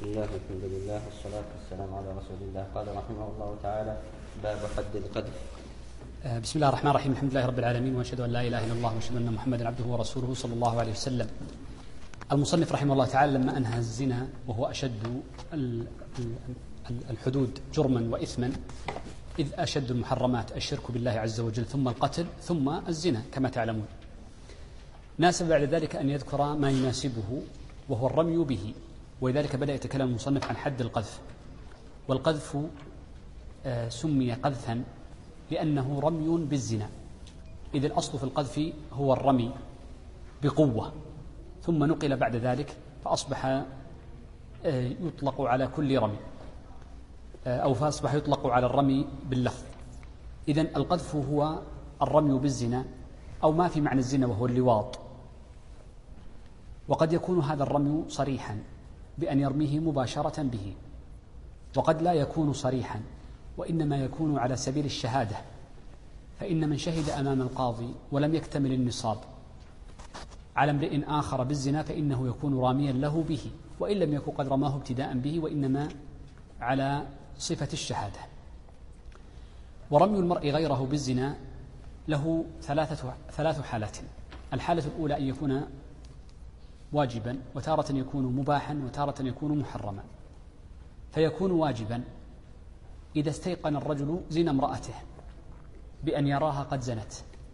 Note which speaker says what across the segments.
Speaker 1: الله والحمد لله والصلاة والسلام على رسول الله. قال رحمه الله تعالى: باب حد القذف.
Speaker 2: بسم الله الرحمن الرحيم. الحمد لله رب العالمين، وأشهد أن لا إله إلا الله وأشهد أن محمدا عبده ورسوله صلى الله عليه وسلم. المصنف رحمه الله تعالى لما أنهى الزنا وهو أشد الحدود جرما وإثما، إذ أشد المحرمات الشرك بالله عز وجل ثم القتل ثم الزنا كما تعلمون، ناسب بعد ذلك أن يذكر ما يناسبه وهو الرمي به، ولذلك بدأ يتكلم المصنف عن حد القذف. والقذف سمي قذفا لأنه رمي بالزنا، إذ الأصل في القذف هو الرمي بقوة، ثم نقل بعد ذلك فأصبح يطلق على كل رمي، أو فأصبح يطلق على الرمي باللفظ. إذن القذف هو الرمي بالزنا أو ما في معنى الزنا وهو اللواط. وقد يكون هذا الرمي صريحا بأن يرميه مباشرة به، وقد لا يكون صريحا وإنما يكون على سبيل الشهادة، فإن من شهد أمام القاضي ولم يكتمل النصاب على امرئ آخر بالزنا فإنه يكون راميا له به، وإن لم يكن قد رماه ابتداء به وإنما على صفة الشهادة. ورمي المرء غيره بالزنا له ثلاث حالات. الحالة الأولى أن يكون واجبا، وتارة يكون مباحا، وتارة يكون محرما. فيكون واجبا إذا استيقن الرجل زنا امرأته بأن يراها قد زنت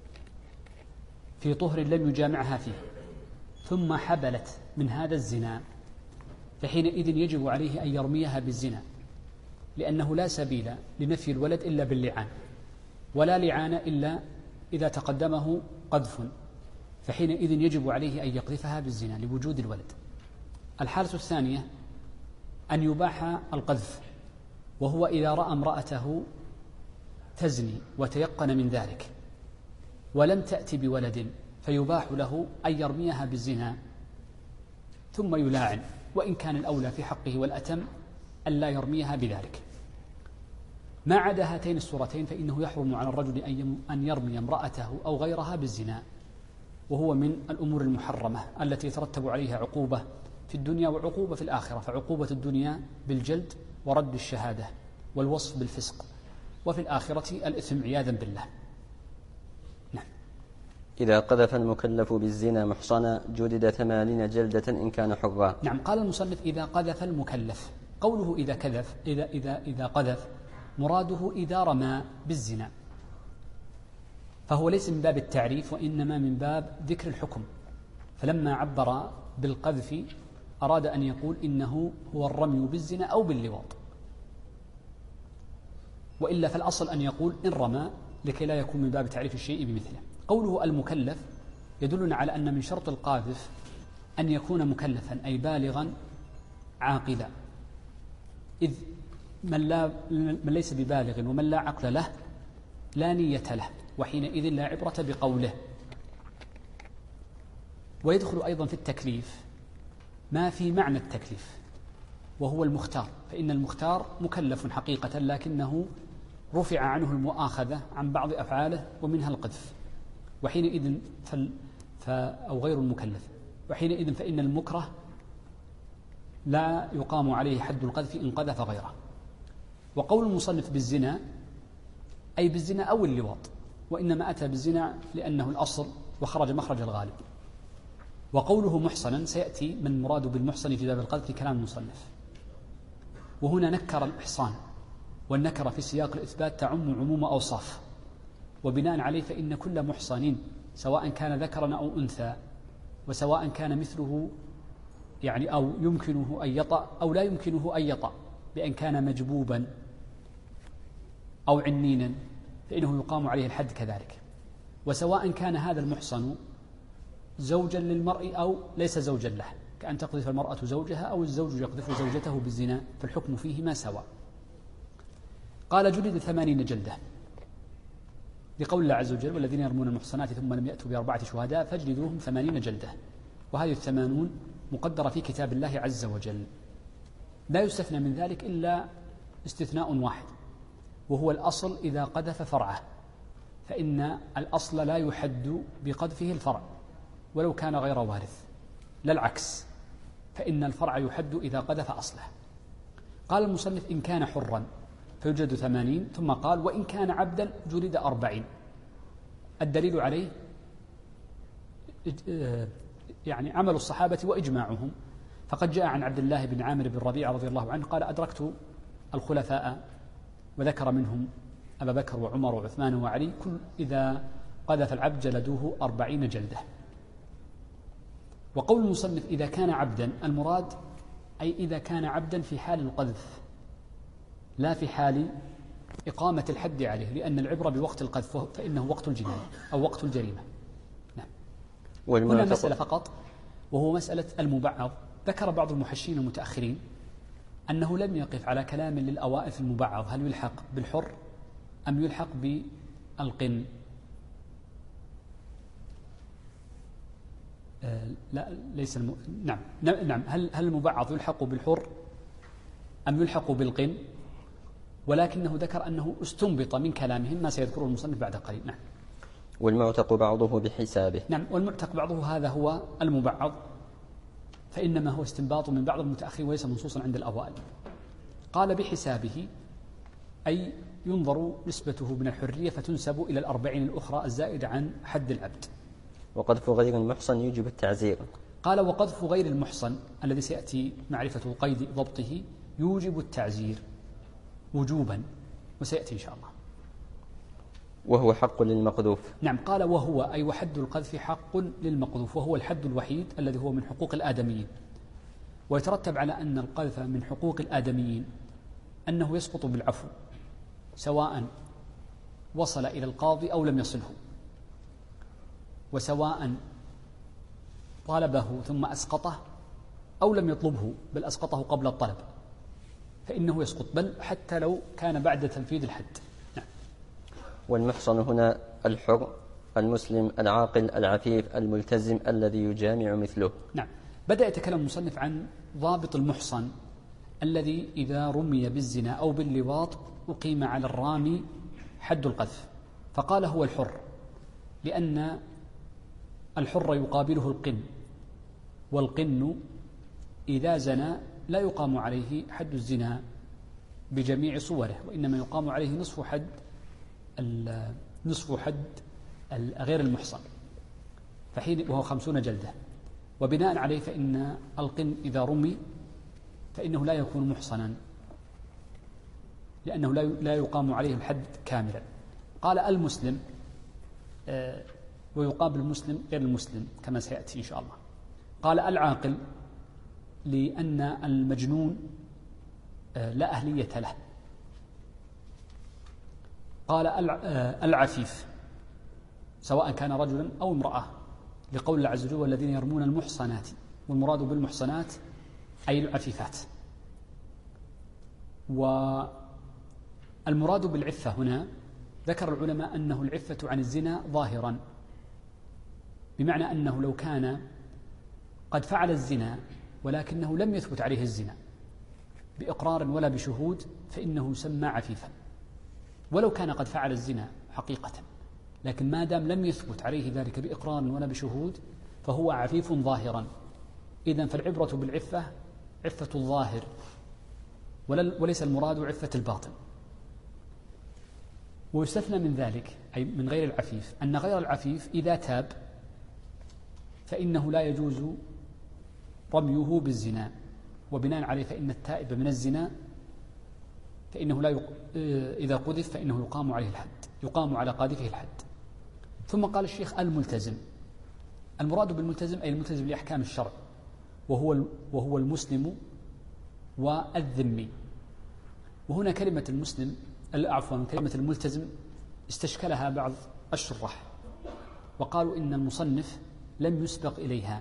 Speaker 2: في طهر لم يجامعها فيه، ثم حبلت من هذا الزنا، فحينئذ يجب عليه أن يرميها بالزنا، لأنه لا سبيل لنفي الولد إلا باللعان، ولا لعان إلا إذا تقدمه قذف، فحينئذ يجب عليه أن يقذفها بالزنا لوجود الولد. الحالة الثانية أن يباح القذف، وهو إذا رأى امرأته تزني وتيقن من ذلك ولم تأتي بولد، فيباح له أن يرميها بالزنا ثم يلاعن، وإن كان الأولى في حقه والأتم أن لا يرميها بذلك. ما عدا هاتين الصورتين فإنه يحرم على الرجل أن يرمي امرأته أو غيرها بالزنا، وهو من الأمور المحرمة التي يترتب عليها عقوبة في الدنيا وعقوبة في الآخرة. فعقوبة الدنيا بالجلد ورد الشهادة والوصف بالفسق، وفي الآخرة الإثم عياذا بالله. نعم.
Speaker 1: إذا قذف المكلف بالزنا محصنا جلد 80 جلدة إن كان حرا.
Speaker 2: نعم. قال المصنف: إذا قذف المكلف. قوله إذا قذف مراده إذا رمى بالزنا، فهو ليس من باب التعريف وإنما من باب ذكر الحكم. فلما عبر بالقذف أراد أن يقول إنه هو الرمي بالزنا أو باللواط، وإلا فالأصل أن يقول إن رمى، لكي لا يكون من باب تعريف الشيء بمثله. قوله المكلف يدلنا على أن من شرط القاذف أن يكون مكلفا، أي بالغا عاقلا، إذ من ليس ببالغ ومن لا عقل له لا نية له، وحينئذ لا عبرة بقوله. ويدخل أيضا في التكليف ما في معنى التكليف وهو المختار، فإن المختار مكلف حقيقة لكنه رفع عنه المؤاخذة عن بعض أفعاله ومنها القذف، وحينئذ أو غير المكلف، وحينئذ فإن المكره لا يقام عليه حد القذف إن قذف غيره. وقول المصنف بالزنا أي بالزنا أو اللواط، وإنما أتى بالزنا لأنه الأصل وخرج مخرج الغالب. وقوله محصنا سيأتي من مراد بالمحصن في باب القذف في كلام المصنف، وهنا نكر الإحصان، والنكر في سياق الإثبات تعم عموم أوصاف، وبناء عليه فإن كل محصن سواء كان ذكرا أو أنثى، وسواء كان مثله يعني أو يمكنه أن يطأ أو لا يمكنه أن يطأ، بأن كان مجبوبا أو عنينا فإنه يقام عليه الحد كذلك. وسواء كان هذا المحصن زوجا للمرء أو ليس زوجا له، كأن تقذف المرأة زوجها أو الزوج يقذف زوجته بالزنا، فالحكم فيهما سواء. قال: جلد 80 جلدة، لقول الله عز وجل: والذين يرمون المحصنات ثم لم يأتوا ب4 شهداء فاجلدوهم 80 جلدة. وهذه 80 مقدرة في كتاب الله عز وجل، لا يستثنى من ذلك إلا استثناء واحد، وهو الأصل إذا قذف فرعه، فإن الأصل لا يحد بقذفه الفرع ولو كان غير وارث، لا العكس. فإن الفرع يحد إذا قذف أصله. قال المصنف إن كان حرا فيجلد 80، ثم قال وإن كان عبدا جلد 40. الدليل عليه يعني عمل الصحابة وإجماعهم، فقد جاء عن عبد الله بن عامر بن ربيعة رضي الله عنه قال أدركت الخلفاء، وذكر منهم أبا بكر وعمر وعثمان وعلي، كل إذا قذف العبد جلدوه 40 جلدة. وقول المصنف إذا كان عبدا، المراد أي إذا كان عبدا في حال القذف لا في حال إقامة الحد عليه، لأن العبرة بوقت القذف فإنه وقت الجناية أو وقت الجريمة. نعم. هنا مسألة فقط، وهو مسألة المبعض. ذكر بعض المحشين المتأخرين أنه لم يقف على كلام للأوائل في المبعض، هل يلحق بالحر أم يلحق بالقن؟ لا ليس نعم هل المبعض يلحق بالحر أم يلحق بالقن؟ ولكنه ذكر أنه استنبط من كلامهم ما سيذكره المصنف بعد قليل. نعم.
Speaker 1: والمعتق بعضه بحسابه.
Speaker 2: نعم، والمعتق بعضه هذا هو المبعض، فإنما هو استنباط من بعض المتأخرين وليس منصوصا عند الأوائل. قال بحسابه أي ينظر نسبته من الحرية فتنسب إلى 40 الأخرى الزائدة عن حد العبد.
Speaker 1: وقذف غير المحصن يوجب التعزير.
Speaker 2: قال وقذف غير المحصن الذي سيأتي معرفة قيد ضبطه يوجب التعزير وجوبا، وسيأتي إن شاء الله.
Speaker 1: وهو حق للمقذوف.
Speaker 2: نعم، قال وهو أي وحد القذف حق للمقذوف، وهو الحد الوحيد الذي هو من حقوق الآدميين. ويترتب على أن القذف من حقوق الآدميين أنه يسقط بالعفو، سواء وصل إلى القاضي أو لم يصله، وسواء طالبه ثم أسقطه أو لم يطلبه بل أسقطه قبل الطلب، فإنه يسقط، بل حتى لو كان بعد تنفيذ الحد. نعم.
Speaker 1: والمحصن هنا الحر المسلم العاقل العفيف الملتزم الذي يجامع مثله.
Speaker 2: نعم. بدأ يتكلم المصنف عن ضابط المحصن الذي إذا رمي بالزنا أو باللواط أقيم على الرامي حد القذف، فقال هو الحر، لأن الحر يقابله القن، والقن إذا زنى لا يقام عليه حد الزنا بجميع صوره، وإنما يقام عليه نصف حد غير المحصن، فحين وهو 50 جلدة. وبناء عليه فإن القن إذا رمي فإنه لا يكون محصنا، لأنه لا يقام عليه الحد كاملا. قال المسلم، ويقابل المسلم غير المسلم كما سيأتي إن شاء الله. قال العاقل لأن المجنون لا أهلية له. قال العفيف سواء كان رجلا أو امرأة، لقول الله عز وجل والذين يرمون المحصنات، والمراد بالمحصنات أي العفيفات. والمراد بالعفة هنا ذكر العلماء أنه العفة عن الزنا ظاهرا، بمعنى أنه لو كان قد فعل الزنا ولكنه لم يثبت عليه الزنا بإقرار ولا بشهود فإنه يسمى عفيفا، ولو كان قد فعل الزنا حقيقة لكن ما دام لم يثبت عليه ذلك بإقرار ولا بشهود فهو عفيف ظاهرا. إذن فالعبرة بالعفة عفة الظاهر وليس المراد عفة الباطن. ويستثنى من ذلك أي من غير العفيف أن غير العفيف إذا تاب فإنه لا يجوز رميه بالزنا، وبناء عليه فإن التائب من الزنا فإنه إذا قذف فإنه يقام عليه الحد، يقام على قاذفه الحد. ثم قال الشيخ الملتزم، المراد بالملتزم أي الملتزم لأحكام الشرع، وهو المسلم والذمي. وهنا كلمة المسلم كلمة الملتزم استشكلها بعض الشراح وقالوا إن المصنف لم يسبق إليها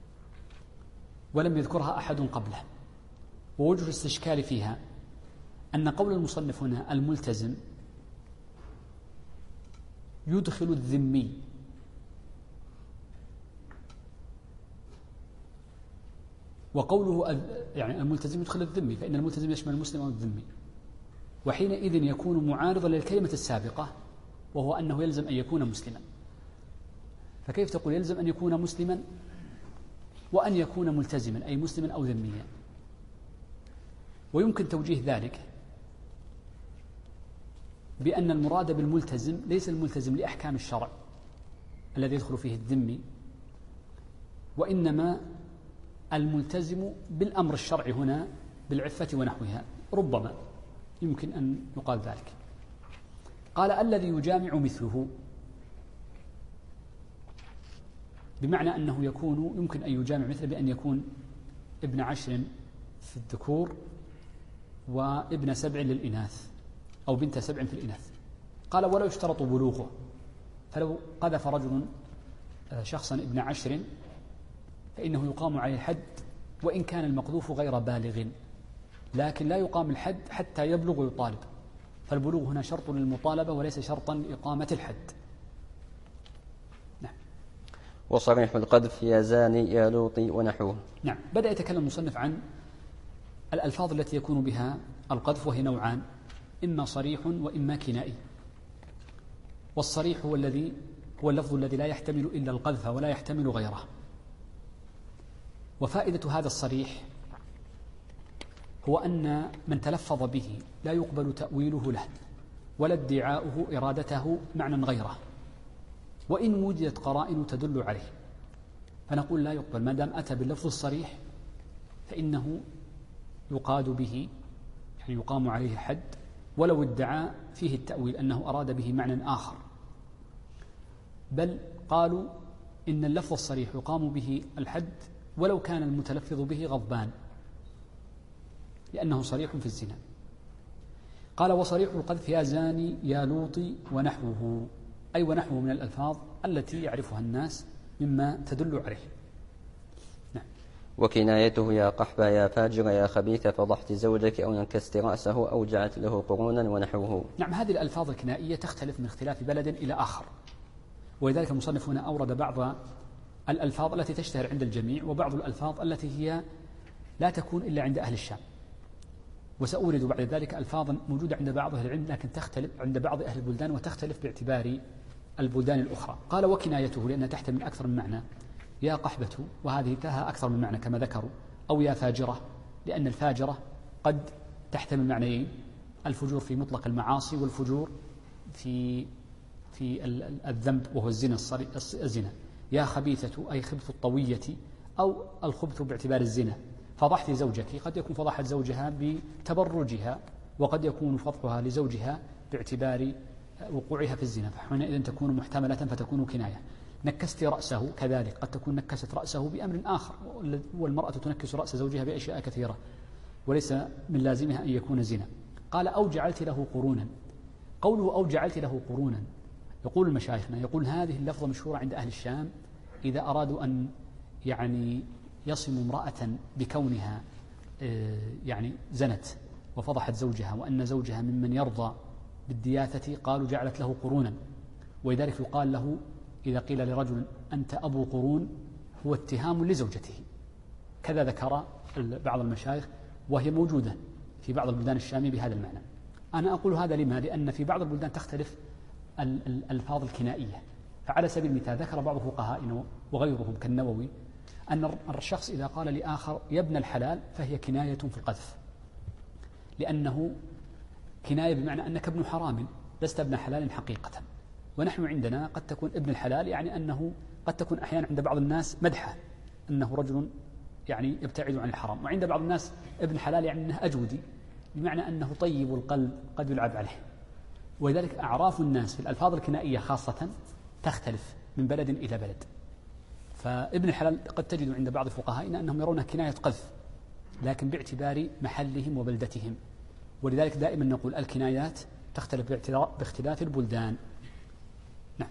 Speaker 2: ولم يذكرها أحد قبله. ووجه الاستشكال فيها أن قول المصنف هنا الملتزم يدخل الذمي، وقوله يعني الملتزم يدخل الذمي، فإن الملتزم يشمل المسلم والذمي، وحينئذ يكون معارضا للكلمة السابقة وهو أنه يلزم أن يكون مسلما. فكيف تقول يلزم أن يكون مسلما وأن يكون ملتزما أي مسلما أو ذميا. ويمكن توجيه ذلك بأن المراد بالملتزم ليس الملتزم لأحكام الشرع الذي يدخل فيه الذمي، وإنما الملتزم بالأمر الشرعي هنا بالعفة ونحوها، ربما يمكن أن يقال ذلك. قال الذي يجامع مثله، بمعنى أنه يمكن أن يجامع مثله بأن يكون ابن 10 في الذكور وابن 7 للإناث أو بنت 7 في الإناث. قال ولا يشترط بلوغه، فلو قذف رجل شخصا ابن 10 فإنه يقام عليه الحد وإن كان المقذوف غير بالغ، لكن لا يقام الحد حتى يبلغ ويطالب، فالبلوغ هنا شرط للمطالبة وليس شرطا لإقامة الحد. نعم.
Speaker 1: وصريح القذف يا زاني يا لوطي ونحوه.
Speaker 2: نعم. بدأ يتكلم المصنف عن الألفاظ التي يكون بها القذف، وهي نوعان، إما صريح وإما كنائي. والصريح هو اللفظ الذي لا يحتمل إلا القذف ولا يحتمل غيره. وفائدة هذا الصريح هو أن من تلفظ به لا يقبل تأويله له ولا ادعاؤه إرادته معنى غيره، وإن وجدت قرائن تدل عليه فنقول لا يقبل ما دام أتى باللفظ الصريح، فإنه يقاد به، يعني يقام عليه الحد، ولو ادعى فيه التأويل أنه أراد به معنى آخر. بل قالوا إن اللفظ الصريح يقام به الحد ولو كان المتلفظ به غضبان، لأنه صريح في الزنا. قال وصريح القذف يا زاني يا لوطي ونحوه، أي ونحوه من الألفاظ التي يعرفها الناس مما تدل عليه. نعم.
Speaker 1: وكنايته يا قحبة يا فاجر يا خبيث فضحت زوجك أو نكست رأسه أو جعلت له قرونا ونحوه.
Speaker 2: نعم. هذه الألفاظ الكنائية تختلف من اختلاف بلد إلى آخر، ولذلك المصنف هنا أورد بعض الألفاظ التي تشتهر عند الجميع وبعض الألفاظ التي هي لا تكون إلا عند أهل الشام، وسأورد بعد ذلك ألفاظا موجودة عند بعض أهل العلم لكن تختلف عند بعض أهل البلدان وتختلف باعتبار البلدان الأخرى. قال وكنايته لأنها تحتمل أكثر من معنى، يا قحبة وهذه لها أكثر من معنى كما ذكروا، أو يا فاجرة لأن الفاجرة قد تحتمل معنيين، الفجور في مطلق المعاصي والفجور في الذنب وهو الزنا. يا خبيثة أي خبث الطوية أو الخبث باعتبار الزنا. فضحت زوجك قد يكون فضحت زوجها بتبرجها، وقد يكون فضحها لزوجها باعتبار وقوعها في الزنا، فحينئذ تكون محتملة فتكون كناية. نكست رأسه كذلك قد تكون نكست رأسه بأمر آخر، والمرأة تنكس رأس زوجها بأشياء كثيرة وليس من لازمها أن يكون زنا. قال أو جعلت له قرونا. قوله أو جعلت له قرونا، يقول المشايخنا يقول هذه اللفظة مشهورة عند أهل الشام إذا أرادوا أن يعني يصموا امرأة بكونها يعني زنت وفضحت زوجها وأن زوجها ممن يرضى بالدياثة، قالوا جعلت له قرونا. ولذلك يقال له إذا قيل لرجل أنت أبو قرون هو اتهام لزوجته، كذا ذكر بعض المشايخ، وهي موجودة في بعض البلدان الشامية بهذا المعنى. أنا أقول هذا لما؟ لأن في بعض البلدان تختلف الألفاظ الكنائية. فعلى سبيل المثال ذكر بعض فقهائنا وغيرهم كالنووي أن الشخص إذا قال لآخر يا ابن الحلال فهي كناية في القذف، لأنه كناية بمعنى أنك ابن حرام لست ابن حلال حقيقة. ونحن عندنا قد تكون ابن الحلال يعني أنه قد تكون أحيانا عند بعض الناس مدحة أنه رجل يعني يبتعد عن الحرام، وعند بعض الناس ابن الحلال يعني أنه أجودي بمعنى أنه طيب القلب قد يلعب عليه. ولذلك أعراف الناس في الألفاظ الكنائية خاصة تختلف من بلد إلى بلد. فابن الحلال قد تجد عند بعض فقهائنا أنهم يرونها كناية قذف لكن باعتبار محلهم وبلدتهم، ولذلك دائما نقول الكنايات تختلف باختلاف البلدان. نعم.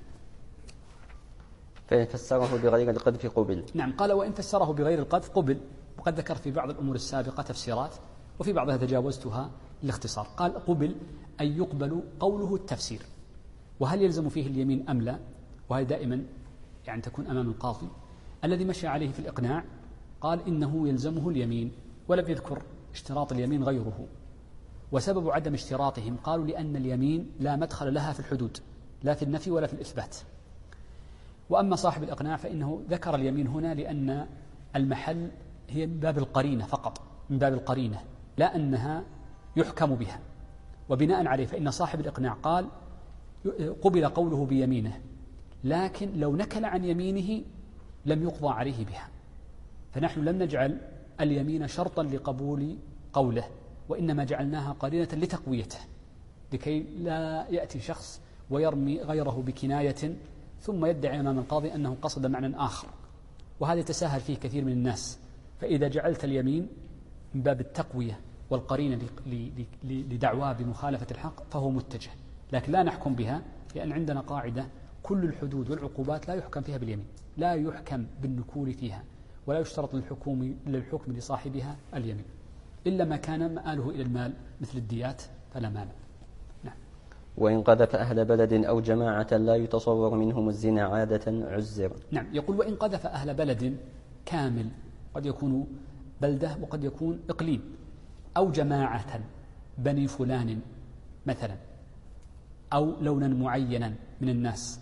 Speaker 1: فإن فسره بغير القذف قبل.
Speaker 2: نعم. قال وإن فسره بغير القذف قبل، وقد ذكر في بعض الأمور السابقة تفسيرات وفي بعضها تجاوزتها للاختصار. قال قبل أي يقبل قوله التفسير. وهل يلزم فيه اليمين أم لا؟ وهي دائما يعني تكون أمام القاضي. الذي مشى عليه في الإقناع قال إنه يلزمه اليمين، ولم يذكر اشتراط اليمين غيره. وسبب عدم اشتراطهم قالوا لأن اليمين لا مدخل لها في الحدود، لا في النفي ولا في الإثبات. وأما صاحب الإقناع فإنه ذكر اليمين هنا لأن المحل هي من باب القرينة فقط، من باب القرينة، لا أنها يحكم بها. وبناء عليه فإن صاحب الإقناع قال قبل قوله بيمينه، لكن لو نكل عن يمينه لم يقضى عليه بها. فنحن لم نجعل اليمين شرطا لقبول قوله، وإنما جعلناها قرينة لتقويته، لكي لا يأتي شخص ويرمي غيره بكناية ثم يدعي أمام القاضي أنه قصد معنى آخر، وهذا يتساهل فيه كثير من الناس. فإذا جعلت اليمين من باب التقوية والقرينة لدعواه بمخالفة الحق فهو متجه، لكن لا نحكم بها، لأن عندنا قاعدة: كل الحدود والعقوبات لا يحكم فيها باليمين، لا يحكم بالنكول فيها، ولا يشترط للحكم لصاحبها اليمين، إلا ما كان مآله إلى المال مثل الديات فلا مانع. نعم.
Speaker 1: وإن قذف أهل بلد أو جماعة لا يتصور منهم الزنا عادة عزر.
Speaker 2: نعم، يقول: وإن قذف أهل بلد كامل، قد يكون بلدة وقد يكون إقليم، أو جماعة بني فلان مثلا، أو لونا معينا من الناس،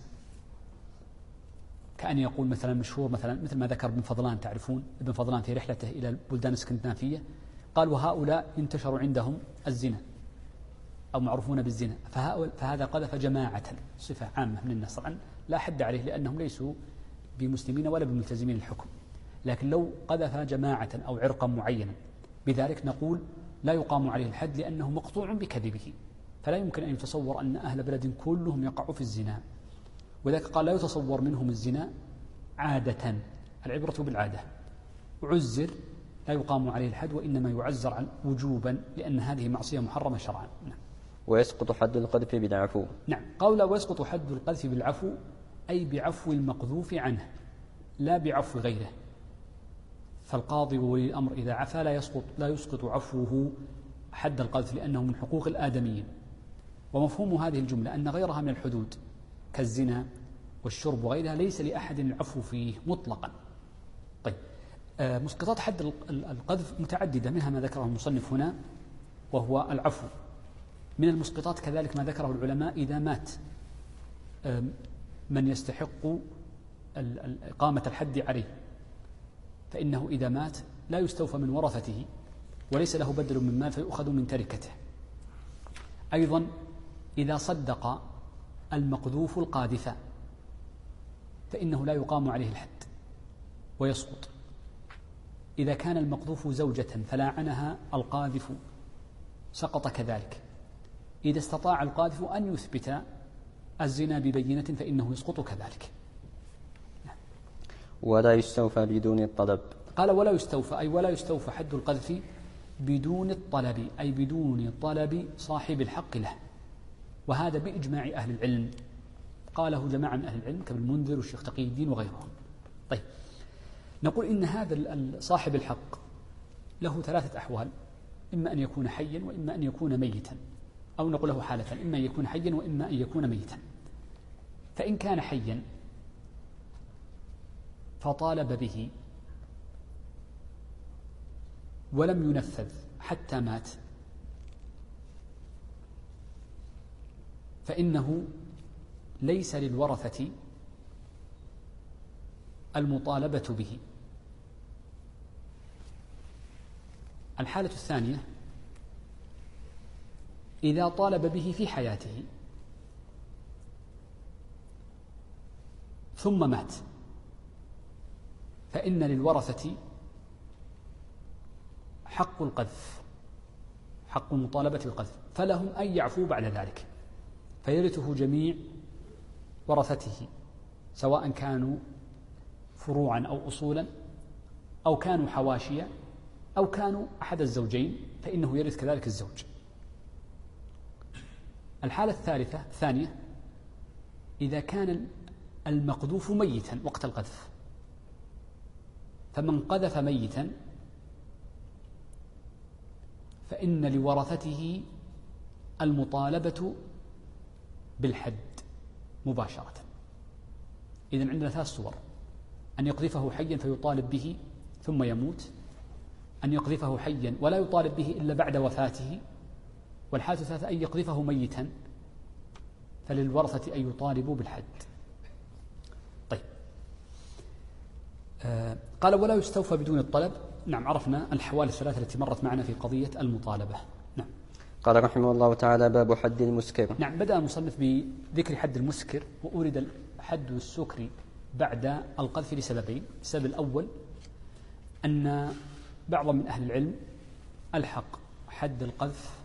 Speaker 2: كأن يقول مثلا مشهور مثلا مثل ما ذكر ابن فضلان، تعرفون ابن فضلان في رحلته إلى البلدان الاسكندنافية قال: وهؤلاء انتشروا عندهم الزنا أو معروفون بالزنا، فهذا قذف جماعة، صفة عامة من الناس، طبعا لا حد عليه لأنهم ليسوا بمسلمين ولا بملتزمين الحكم، لكن لو قذف جماعة أو عرقا معينا بذلك نقول لا يقام عليه الحد، لأنه مقطوع بكذبه، فلا يمكن أن يتصور أن أهل بلد كلهم يقعوا في الزنا، وذلك قال: لا يتصور منهم الزنا عادة، العبرة بالعادة، عزر لا يقام عليه الحد، وإنما يعزر وجوبا، لأن هذه معصية محرمة شرعا. نعم.
Speaker 1: ويسقط حد القذف بالعفو.
Speaker 2: نعم، قول ويسقط حد القذف بالعفو، أي بعفو المقذوف عنه لا بعفو غيره، فالقاضي وولي الأمر إذا عفا لا يسقط عفوه حد القذف، لأنه من حقوق الآدميين. ومفهوم هذه الجملة أن غيرها من الحدود كالزنا والشرب وغيرها ليس لأحد العفو فيه مطلقا. طيب، مسقطات حد القذف متعددة، منها ما ذكره المصنف هنا وهو العفو. من المسقطات كذلك ما ذكره العلماء إذا مات من يستحق إقامة الحد عليه، فإنه إذا مات لا يستوفى من ورثته وليس له بدل من مال فيؤخذ من تركته. أيضا إذا صدق المقذوف القاذف فإنه لا يقام عليه الحد ويسقط. إذا كان المقذوف زوجة فلاعنها القاذف سقط كذلك. إذا استطاع القاذف أن يثبت الزنا ببينة فإنه يسقط كذلك.
Speaker 1: ولا يستوفى بدون الطلب.
Speaker 2: قال: ولا يستوفى، أي ولا يستوفى حد القذف بدون الطلب، أي بدون طلب صاحب الحق له، وهذا بإجماع أهل العلم، قاله جماعة من أهل العلم كابن المنذر والشيخ تقي الدين وغيرهم. طيب، نقول إن هذا صاحب الحق له ثلاثة أحوال: إما أن يكون حيا وإما أن يكون ميتا، أو نقول له حالة: إما أن يكون حيا وإما أن يكون ميتا. فإن كان حيا فطالب به ولم ينفذ حتى مات فإنه ليس للورثة المطالبة به. الحالة الثانية: إذا طالب به في حياته ثم مات فإن للورثة حق القذف، حق المطالبة بالقذف، فلهم أن يعفوا بعد ذلك، فيرثه جميع ورثته سواء كانوا فروعا أو أصولا أو كانوا حواشيا أو كانوا أحد الزوجين، فإنه يرث كذلك الزوج. الحالة الثانية: إذا كان المقذوف ميتا وقت القذف، فمن قذف ميتا فإن لورثته المطالبة بالحد مباشرة. إذن عندنا ثلاث صور: أن يقذفه حيا فيطالب به ثم يموت، أن يقذفه حيا ولا يطالب به إلا بعد وفاته، والحالة الثالثة أن يقذفه ميتا فللورثة أن يطالبوا بالحد. طيب، قال ولا يستوفى بدون الطلب. نعم، عرفنا الحوال الثلاثة التي مرت معنا في قضية المطالبة. نعم.
Speaker 1: قال رحمه الله تعالى: باب حد المسكر.
Speaker 2: نعم، بدأ المصنف بذكر حد المسكر، وأورد حد السكر بعد القذف لسببين. السبب الأول أن بعض من أهل العلم ألحق حد القذف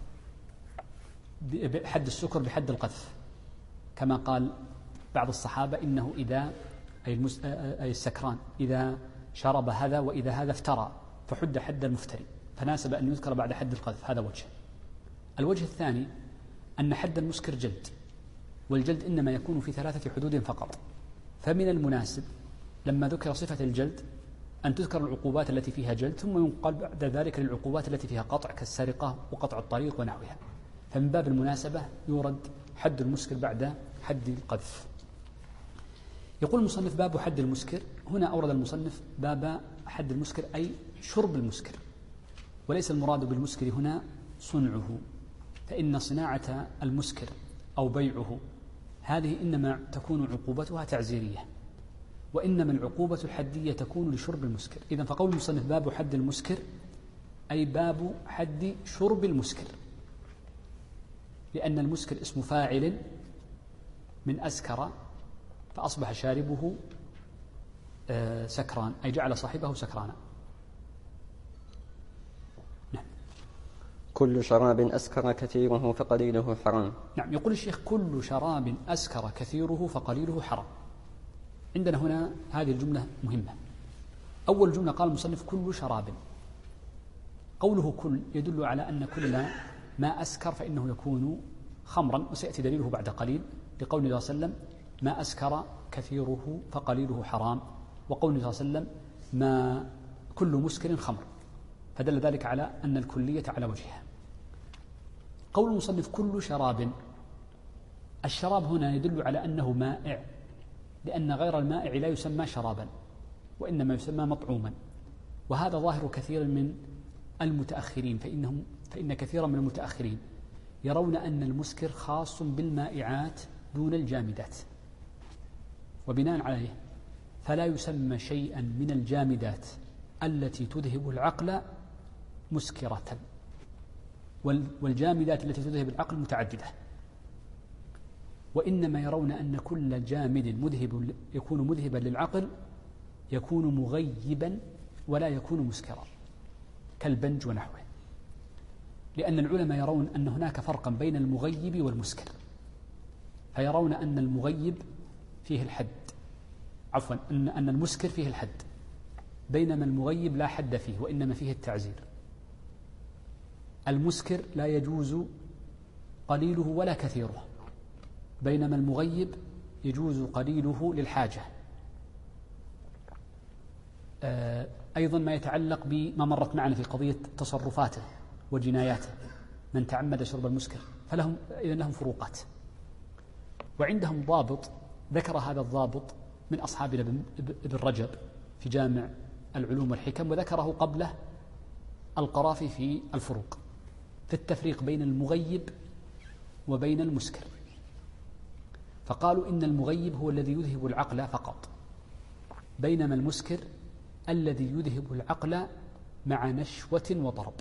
Speaker 2: حد السكر بحد القذف، كما قال بعض الصحابة إنه إذا أي السكران إذا شرب هذا وإذا هذا افترى فحد حد المفتري، فناسب أن يذكر بعد حد القذف. هذا وجه. الوجه الثاني أن حد المسكر جلد، والجلد إنما يكون في 3 حدود فقط، فمن المناسب لما ذكر صفة الجلد أن تذكر العقوبات التي فيها جلد، ثم ينقل بعد ذلك للعقوبات التي فيها قطع كالسرقة وقطع الطريق ونحوها. فمن باب المناسبة يورد حد المسكر بعد حد القذف. يقول المصنف: باب حد المسكر. هنا أورد المصنف باب حد المسكر أي شرب المسكر، وليس المراد بالمسكر هنا صنعه، فإن صناعة المسكر أو بيعه هذه إنما تكون عقوبتها تعزيرية، وإنما العقوبة الحدية تكون لشرب المسكر. إذن فقول المصنف باب حد المسكر أي باب حد شرب المسكر، لأن المسكر اسم فاعل من أسكر، فأصبح شاربه سكران، أي جعل صاحبه سكرانا. نعم.
Speaker 1: كل شراب أسكر كثيره فقليله حرام.
Speaker 2: نعم، يقول الشيخ: كل شراب أسكر كثيره فقليله حرام. عندنا هنا هذه الجملة مهمة. أول جملة قال المصنف: كل شراب. قوله كل يدل على أن كل ما أسكر فإنه يكون خمرا، وسيأتي دليله بعد قليل، لقول الله صلى الله عليه وسلم: ما أسكر كثيره فقليله حرام، وقول صلى الله عليه وسلم: ما كل مسكر خمر، فدل ذلك على أن الكلية على وجهها. قول المصنف كل شراب، الشراب هنا يدل على أنه مائع، لأن غير المائع لا يسمى شرابا وإنما يسمى مطعوما، وهذا ظاهر كثير من المتأخرين، فإن كثيرا من المتأخرين يرون أن المسكر خاص بالمائعات دون الجامدات، وبناء عليه فلا يسمى شيئا من الجامدات التي تذهب العقل مسكرة، والجامدات التي تذهب العقل متعددة، وإنما يرون أن كل جامد مذهب يكون مذهبا للعقل يكون مغيبا ولا يكون مسكرا، كالبنج ونحوه، لأن العلماء يرون أن هناك فرقا بين المغيب والمسكر، فيرون أن المغيب فيه الحد، عفوا أن المسكر فيه الحد، بينما المغيب لا حد فيه وإنما فيه التعزير. المسكر لا يجوز قليله ولا كثيره، بينما المغيب يجوز قليله للحاجة. أيضا ما يتعلق بما مرت معنا في قضية تصرفاته وجناياته، من تعمد شرب المسكر فلهم لهم فروقات، وعندهم ضابط ذكر هذا الضابط من أصحابنا ابن رجب في جامع العلوم والحكم، وذكره قبله القرافي في الفروق، في التفريق بين المغيب وبين المسكر، فقالوا إن المغيب هو الذي يذهب العقل فقط، بينما المسكر الذي يذهب العقل مع نشوة وطرب،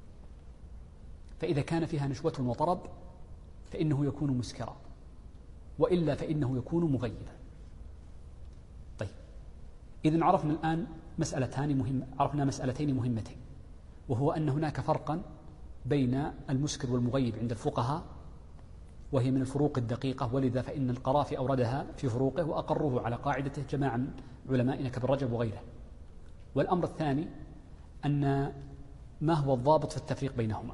Speaker 2: فإذا كان فيها نشوة وطرب فإنه يكون مسكرا، وإلا فإنه يكون مغيبا. طيب، إذن عرفنا الآن عرفنا مسألتين مهمتين، وهو أن هناك فرقا بين المسكر والمغيب عند الفقهاء، وهي من الفروق الدقيقة، ولذا فإن القرافي أوردها في فروقه وأقروه على قاعدته جماعة من علمائنا كابن رجب وغيره. والأمر الثاني أن ما هو الضابط في التفريق بينهما.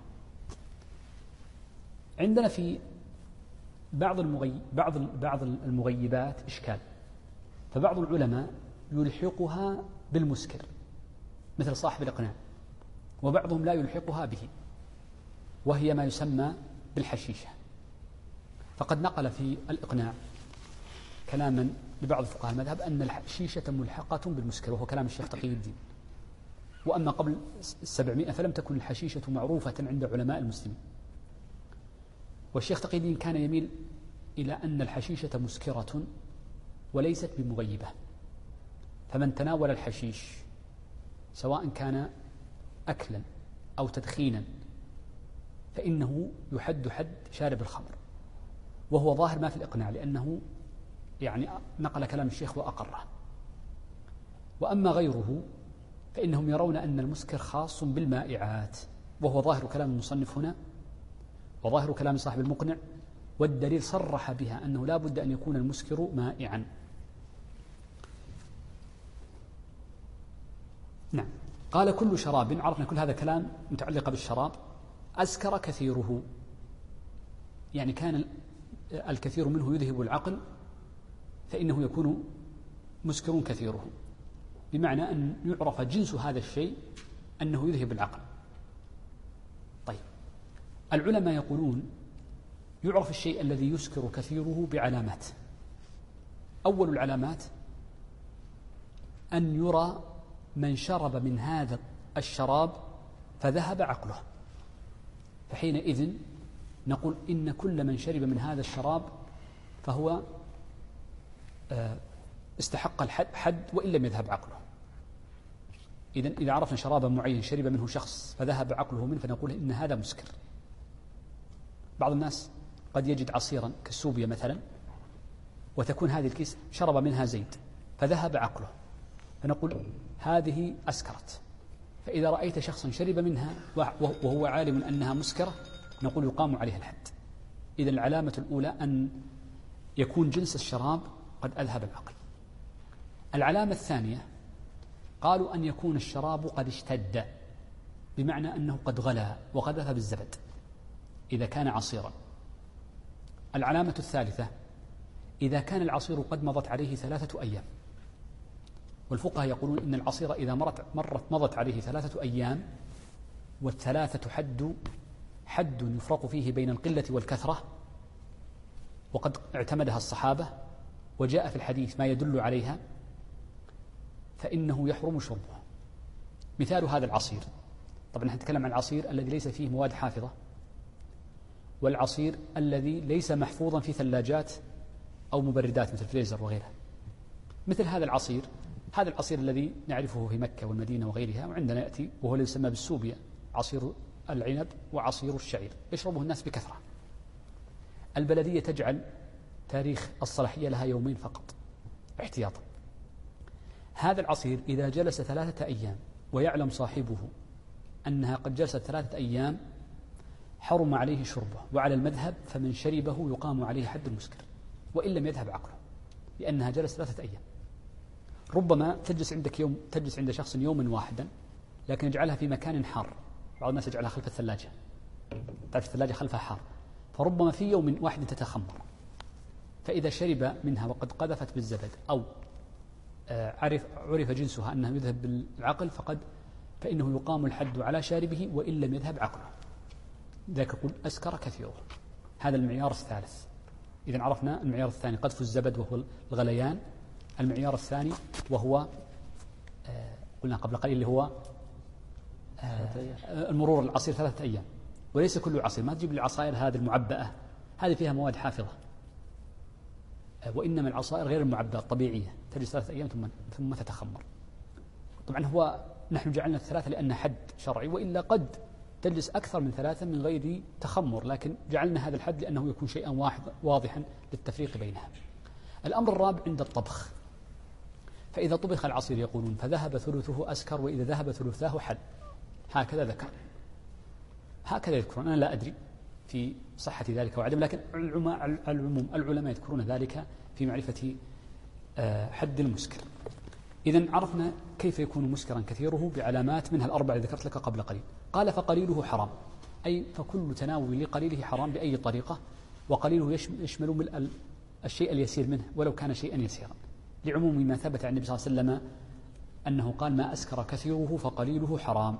Speaker 2: عندنا في بعض المغيبات إشكال، فبعض العلماء يلحقها بالمسكر مثل صاحب الإقناع، وبعضهم لا يلحقها به، وهي ما يسمى بالحشيشة. فقد نقل في الإقناع كلاما لبعض فقهاء المذهب أن الحشيشة ملحقة بالمسكر، وهو كلام الشيخ تقي الدين. وأما قبل 700 فلم تكن الحشيشة معروفة عند علماء المسلمين، والشيخ تقي الدين كان يميل إلى أن الحشيشة مسكرة وليست بمغيبة، فمن تناول الحشيش سواء كان أكلا أو تدخينا فإنه يحد حد شارب الخمر، وهو ظاهر ما في الإقناع لأنه يعني نقل كلام الشيخ وأقره. وأما غيره فإنهم يرون أن المسكر خاص بالمائعات، وهو ظاهر كلام المصنف هنا وظاهر كلام صاحب المقنع، والدليل صرح بها أنه لا بد أن يكون المسكر مائعا. نعم. قال كل شراب، عرفنا كل هذا كلام متعلق بالشراب، أسكر كثيره، يعني كان الكثير منه يذهب العقل فإنه يكون مسكر كثيره، بمعنى أن يعرف جنس هذا الشيء أنه يذهب العقل. طيب، العلماء يقولون يعرف الشيء الذي يسكر كثيره بعلامات. أول العلامات أن يرى من شرب من هذا الشراب فذهب عقله، فحينئذ نقول إن كل من شرب من هذا الشراب فهو استحق الحد وإن لم يذهب عقله. إذا عرفنا شرابا معين شرب منه شخص فذهب عقله منه فنقول إن هذا مسكر. بعض الناس قد يجد عصيرا كالسوبيا مثلا وتكون هذه الكيس شرب منها زيت فذهب عقله، فنقول هذه أسكرت. فإذا رأيت شخصا شرب منها وهو عالم أنها مسكرة نقول يقام عليها الحد. إذا العلامة الأولى أن يكون جنس الشراب قد أذهب العقل. العلامة الثانية قالوا أن يكون الشراب قد اشتد، بمعنى أنه قد غلى وغلف بالزبد إذا كان عصيرا. العلامة الثالثة إذا كان العصير قد مضت عليه 3 أيام، والفقهاء يقولون إن العصير إذا مضت عليه 3 أيام، والثلاثة حد يفرق فيه بين القلة والكثرة، وقد اعتمدها الصحابة وجاء في الحديث ما يدل عليها، فإنه يحرم شربه. مثال هذا العصير، طبعا نتكلم عن العصير الذي ليس فيه مواد حافظة، والعصير الذي ليس محفوظا في ثلاجات أو مبردات مثل فريزر وغيرها. مثل هذا العصير، هذا العصير الذي نعرفه في مكة والمدينة وغيرها، وعندنا يأتي وهو الذي يسمى بالسوبيا، عصير العنب وعصير الشعير، يشربه الناس بكثرة. البلدية تجعل تاريخ الصلاحية لها 2 يوم فقط احتياطا. هذا العصير إذا جلس 3 أيام ويعلم صاحبه أنها قد جلست 3 أيام حرم عليه شربه، وعلى المذهب فمن شربه يقام عليه حد المسكر وإن لم يذهب عقله، لأنها جلست 3 أيام. ربما تجلس عند شخص يوما واحدا لكن يجعلها في مكان حار، بعض الناس يجعلها خلف الثلاجة، تعرف الثلاجة خلفها حار، فربما في يوم واحد تتخمر، فإذا شرب منها وقد قذفت بالزبد أو عرف جنسها أنها يذهب بالعقل فإنه يقام الحد على شاربه وإن لم يذهب عقله. ذاك يقول أسكر كثيره. هذا المعيار الثالث. إذن عرفنا المعيار الثاني قذف الزبد وهو الغليان. المعيار الثاني وهو قلنا قبل قليل اللي هو المرور العصير 3 أيام، وليس كل عصير، ما تجيب لي العصائر هذه المعبأة، هذه فيها مواد حافظة، وإنما العصائر غير المعبأة الطبيعية تجلس 3 أيام ثم تتخمر. طبعا نحن جعلنا 3 لأن حد شرعي، وإلا قد تجلس أكثر من 3 من غير تخمر، لكن جعلنا هذا الحد لأنه يكون شيئا واضحا للتفريق بينها. الأمر الرابع عند الطبخ، فإذا طبخ العصير يقولون فذهب ثلثه أسكر وإذا ذهب ثلثاه حل، هكذا ذكر، هكذا يذكرون. أنا لا أدري في صحة ذلك وعدم، لكن العلماء يذكرون ذلك في معرفة حد المسكر. إذن عرفنا كيف يكون مسكرا كثيره بعلامات منها ال4 التي ذكرت لك قبل قليل. قال فقليله حرام، أي فكل تناول لقليله حرام بأي طريقة، وقليله يشمل الشيء اليسير منه ولو كان شيئا يسيرا، لعموم ما ثبت عن النبي صلى الله عليه وسلم أنه قال ما أسكر كثيره فقليله حرام.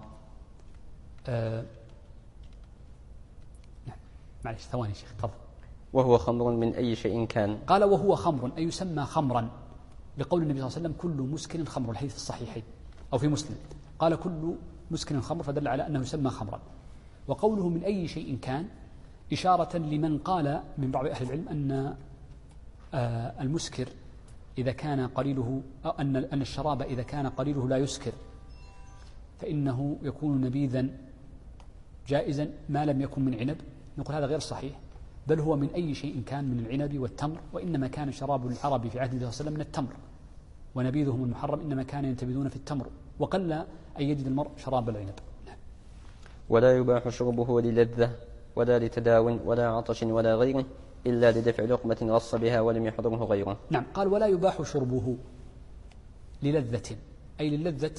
Speaker 2: نعم معلش ثواني شيخ تفضل.
Speaker 1: وهو خمر من أي شيء كان.
Speaker 2: قال وهو خمر أي يسمى خمرا، لقول النبي صلى الله عليه وسلم كل مسكر خمر، الحديث في الصحيحين أو في مسلم، قال كل مسكر خمر فدل على أنه يسمى خمرا. وقوله من أي شيء كان إشارة لمن قال من بعض أهل العلم أن المسكر إذا كان قليله أو أن الشراب إذا كان قليله لا يسكر فإنه يكون نبيذا جائزا ما لم يكن من عنب، نقول هذا غير صحيح، بل هو من أي شيء كان من العنب والتمر، وإنما كان شراب العرب في عهد النبي صلى الله عليه وسلم من التمر، ونبيذهم المحرم إنما كان ينتبذون في التمر، وقل أن يجد المرء شراب العنب.
Speaker 1: ولا يباح شربه للذة ولا لتداو ولا عطش ولا غيره إلا لدفع لقمة غص بها ولم يحضره غيره.
Speaker 2: نعم، قال ولا يباح شربه للذة، أي للذة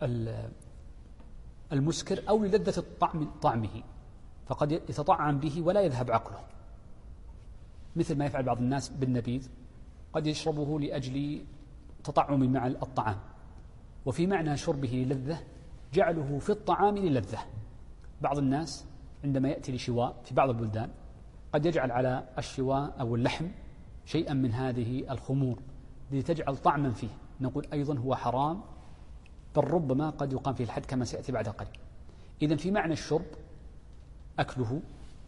Speaker 2: المسكر أو للذة طعمه، فقد يتطعم به ولا يذهب عقله، مثل ما يفعل بعض الناس بالنبيذ، قد يشربه لأجل تطعم مع الطعام، وفي معنى شربه للذة جعله في الطعام للذة. بعض الناس عندما يأتي لشواء في بعض البلدان قد يجعل على الشواء أو اللحم شيئا من هذه الخمور لتجعل طعما فيه، نقول أيضا هو حرام، بل ربما قد يقام فيه الحد كما سيأتي بعد قليل. إذن في معنى الشرب أكله،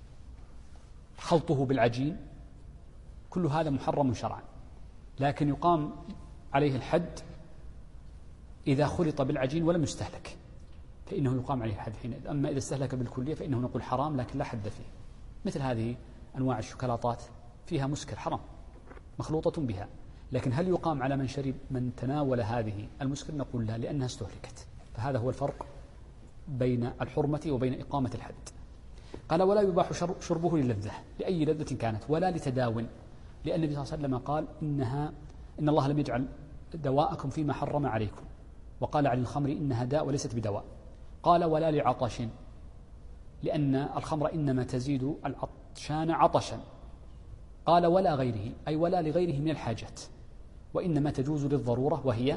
Speaker 2: خلطه بالعجين، كل هذا محرم شرعا، لكن يقام عليه الحد إذا خلط بالعجين ولم يستهلك، فإنه يقام عليه الحد حينئذ. أما إذا استهلك بالكلية فإنه نقول حرام لكن لا حد فيه، مثل هذه أنواع الشوكولاتات فيها مسكر حرام مخلوطة بها، لكن هل يقام على من تناول هذه المسكر؟ نقول لا، لأنها استهلكت. فهذا هو الفرق بين الحرمة وبين إقامة الحد. قال ولا يباح شربه للذة، لأي لذة كانت، ولا لتداو، لأن النبي صلى الله عليه وسلم قال إن الله لم يجعل دواءكم فيما حرم عليكم، وقال عن الخمر إنها داء وليست بدواء. قال ولا لعطش، لأن الخمر إنما تزيد العطشان عطشا. قال ولا غيره، أي ولا لغيره من الحاجات، وإنما تجوز للضرورة، وهي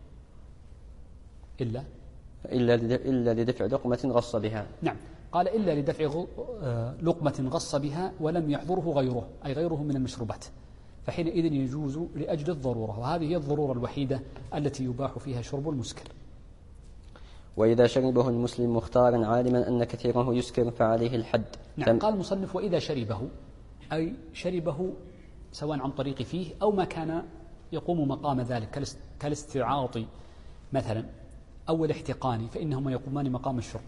Speaker 1: إلا لدفع لقمة غص بها.
Speaker 2: نعم، قال إلا لدفع لقمة غص بها ولم يحضره غيره، أي غيره من المشروبات، فحينئذ يجوز لأجل الضرورة، وهذه هي الضرورة الوحيدة التي يباح فيها شرب المسكر.
Speaker 1: وإذا شربه المسلم مختارا عالما أن كثيره يسكر فعليه الحد.
Speaker 2: نعم، قال المصنف وإذا شربه، أي شربه سواء عن طريق فيه أو ما كان يقوم مقام ذلك كالاستعاط مثلا أو الاحتقان، فإنهما يقومان مقام الشرب.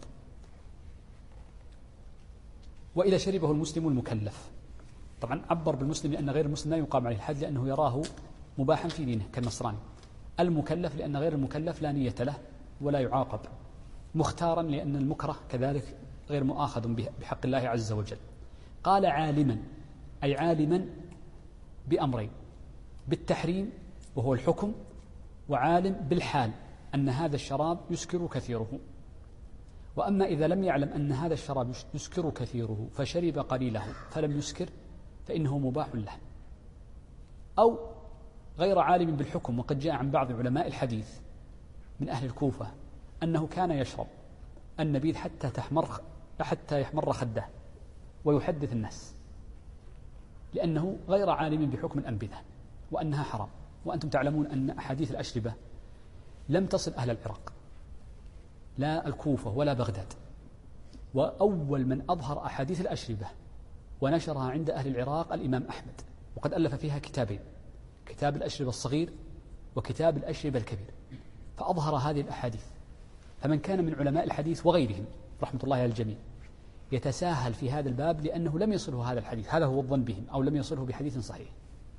Speaker 2: وإذا شربه المسلم المكلف، طبعا عبر بالمسلم لأن غير المسلم لا يقام عليه الحد لأنه يراه مباحا في دينه كالنصراني. المكلف لأن غير المكلف لا نية له ولا يعاقب. مختارا لأن المكره كذلك غير مؤاخذ بحق الله عز وجل. قال عالما، أي عالما بأمرين: بالتحريم وهو الحكم، وعالم بالحال أن هذا الشراب يسكر كثيره. وأما إذا لم يعلم أن هذا الشراب يسكر كثيره فشرب قليله فلم يسكر فإنه مباح له. أو غير عالم بالحكم، وقد جاء عن بعض علماء الحديث من أهل الكوفة أنه كان يشرب النبيذ حتى يحمر خده ويحدث الناس، لأنه غير عالم بحكم الأنبذة وأنها حرام. وأنتم تعلمون أن أحاديث الأشربة لم تصل أهل العراق، لا الكوفة ولا بغداد، وأول من أظهر أحاديث الأشربة ونشرها عند أهل العراق الإمام أحمد، وقد ألف فيها كتابين: كتاب الأشربة الصغير وكتاب الأشربة الكبير، فأظهر هذه الأحاديث. فمن كان من علماء الحديث وغيرهم رحمة الله على الجميع يتساهل في هذا الباب لأنه لم يصله هذا الحديث، هذا هو الظن بهم، أو لم يصله بحديث صحيح.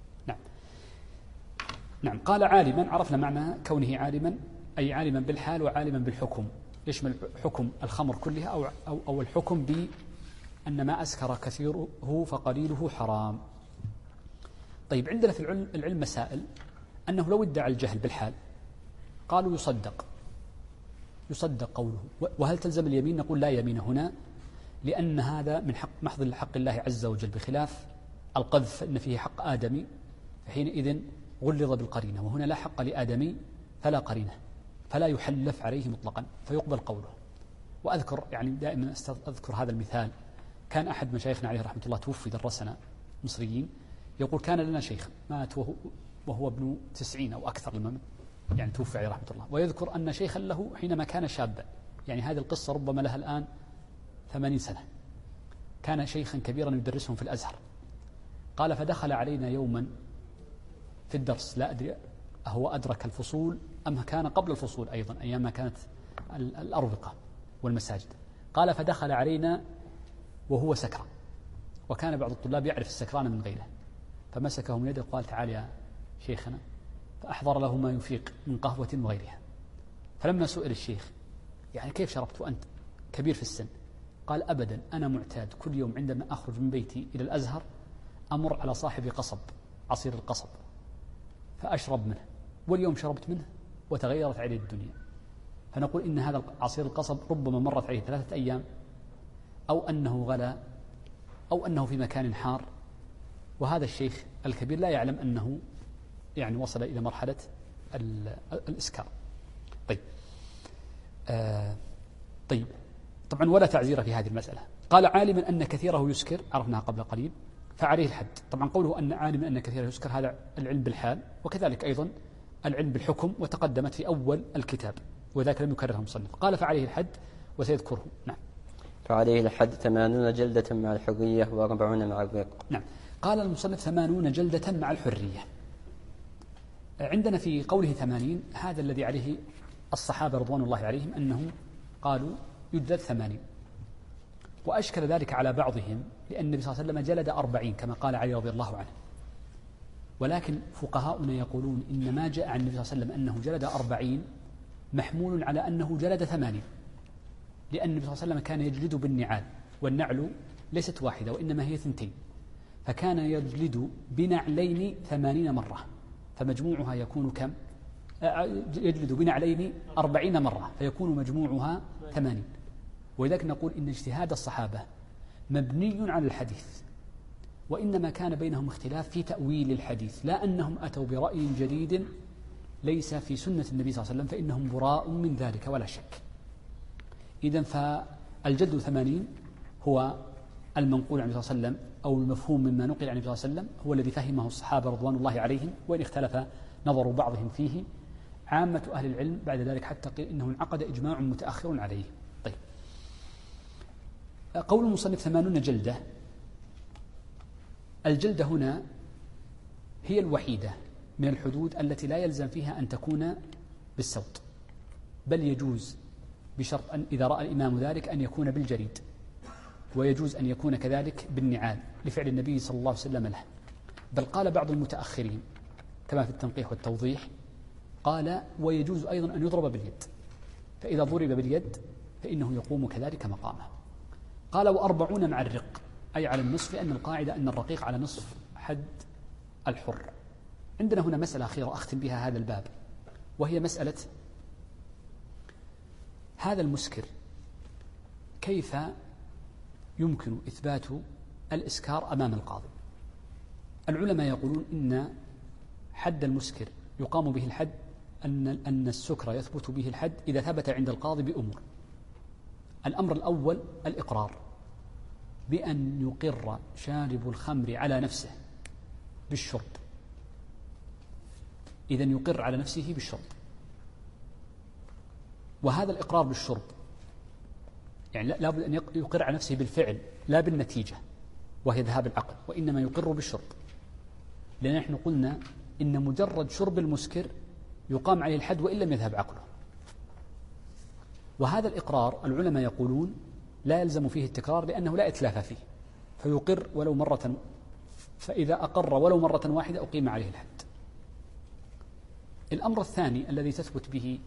Speaker 2: نعم. قال عالما، عرفنا معنى كونه عالما، أي عالما بالحال وعالما بالحكم، يشمل حكم الخمر كلها أو الحكم بأن ما أسكر كثيره فقليله حرام. طيب، عندنا في العلم مسائل أنه لو ادعى الجهل بالحال قالوا يصدق قوله. وهل تلزم اليمين؟ نقول لا يمين هنا، لأن هذا من محض حق الله عز وجل، بخلاف القذف فإن فيه حق آدمي، فحينئذ غلظ بالقرينة، وهنا لا حق لآدمي فلا قرينة، فلا يحلف عليه مطلقا فيقبل قوله. وأذكر دائما أذكر هذا المثال. كان أحد مشايخنا عليه رحمة الله توفي، درسنا مصريين، يقول كان لنا شيخ مات وهو ابن 90 أو أكثر لما توفي عليه رحمة الله، ويذكر أن شيخا له حينما كان شابا، هذه القصة ربما لها الآن 80 سنة، كان شيخا كبيرا يدرسهم في الأزهر. قال: فدخل علينا يوما في الدرس، لا أدري أهو أدرك الفصول أم كان قبل الفصول أيضا أيام ما كانت الأروقة والمساجد. قال فدخل علينا وهو سكران، وكان بعض الطلاب يعرف السكران من غيره، فمسكه من يده وقال تعال يا شيخنا، فأحضر له ما يفيق من قهوة وغيرها. فلما سئل الشيخ يعني كيف شربت وأنت كبير في السن؟ قال أبدا، أنا معتاد كل يوم عندما أخرج من بيتي إلى الأزهر أمر على صاحب قصب، عصير القصب، فأشرب منه، واليوم شربت منه وتغيرت عليه الدنيا. فنقول إن هذا عصير القصب ربما مرت عليه 3 أيام، أو أنه غلا، أو أنه في مكان حار، وهذا الشيخ الكبير لا يعلم أنه يعني وصل إلى مرحلة الإسكار. طيب طبعا ولا تعزير في هذه المسألة. قال عالما أن كثيره يسكر، عرفناها قبل قليل، فعليه الحد. طبعا قوله أن عالما أن كثيره يسكر هذا العلم بالحال، وكذلك أيضا العلم بالحكم، وتقدمت في أول الكتاب وذاك لم يكررها المصنف. قال فعليه الحد وسيذكره. نعم.
Speaker 1: فعليه الحد 80 جلدة مع الحرية و40 مع الرق.
Speaker 2: نعم. قال المصنف 80 جلدة مع الحرية. عندنا في قوله 80 هذا الذي عليه الصحابة رضوان الله عليهم أنهم قالوا يجلد 80، وأشكل ذلك على بعضهم لأن النبي صلى الله عليه وسلم جلد 40 كما قال علي رضي الله عنه، ولكن فقهاؤنا يقولون إن ما جاء عن النبي صلى الله عليه وسلم أنه جلد 40 محمول على أنه جلد 80، لأن النبي صلى الله عليه وسلم كان يجلد بالنعال، والنعل ليست واحدة وإنما هي 2، فكان يجلد بنعلين 80 مرة، فمجموعها يكون كم؟ يجلد بنعلين 40 مرة، فيكون مجموعها 80. ولذلك نقول إن اجتهاد الصحابة مبني على الحديث، وإنما كان بينهم اختلاف في تأويل الحديث، لا أنهم أتوا برأي جديد ليس في سنة النبي صلى الله عليه وسلم، فإنهم براء من ذلك ولا شك. إذن فالجلد 80 هو المنقول عن النبي صلى الله عليه وسلم، أو المفهوم مما نقل عن النبي صلى الله عليه وسلم، هو الذي فهمه الصحابة رضوان الله عليهم، وإن اختلف نظر بعضهم فيه. عامة أهل العلم بعد ذلك حتى قيل إنه انعقد إجماع متأخر عليه. طيب، قول المصنف 80 جلدة، الجلدة هنا هي الوحيدة من الحدود التي لا يلزم فيها أن تكون بالصوت، بل يجوز بشرط أن إذا رأى الإمام ذلك أن يكون بالجريد، ويجوز أن يكون كذلك بالنعال لفعل النبي صلى الله عليه وسلم له. بل قال بعض المتأخرين كما في التنقيح والتوضيح، قال ويجوز أيضا أن يضرب باليد، فإذا ضرب باليد فإنه يقوم كذلك مقامه. قال و40 مع الرق، أي على النصف، لأن القاعدة أن الرقيق على نصف حد الحر. عندنا هنا مسألة أخيرة أختم بها هذا الباب، وهي مسألة هذا المسكر كيف يمكن إثبات الإسكار أمام القاضي. العلماء يقولون إن حد المسكر يقام به الحد، أن السكر يثبت به الحد إذا ثبت عند القاضي بأمور. الأمر الأول الإقرار، بأن يقر شارب الخمر على نفسه بالشرب، إذن يقر على نفسه بالشرب. وهذا الإقرار بالشرب يعني لا بد أن يقر على نفسه بالفعل لا بالنتيجة وهي ذهاب العقل، وإنما يقر بالشرب، لأن نحن قلنا إن مجرد شرب المسكر يقام عليه الحد وإن لم يذهب عقله. وهذا الإقرار العلماء يقولون لا يلزم فيه التكرار لأنه لا إتلاف فيه، فيقر ولو مرة، فإذا أقر ولو مرة واحدة أقيم عليه الحد. الأمر الثاني الذي تثبت به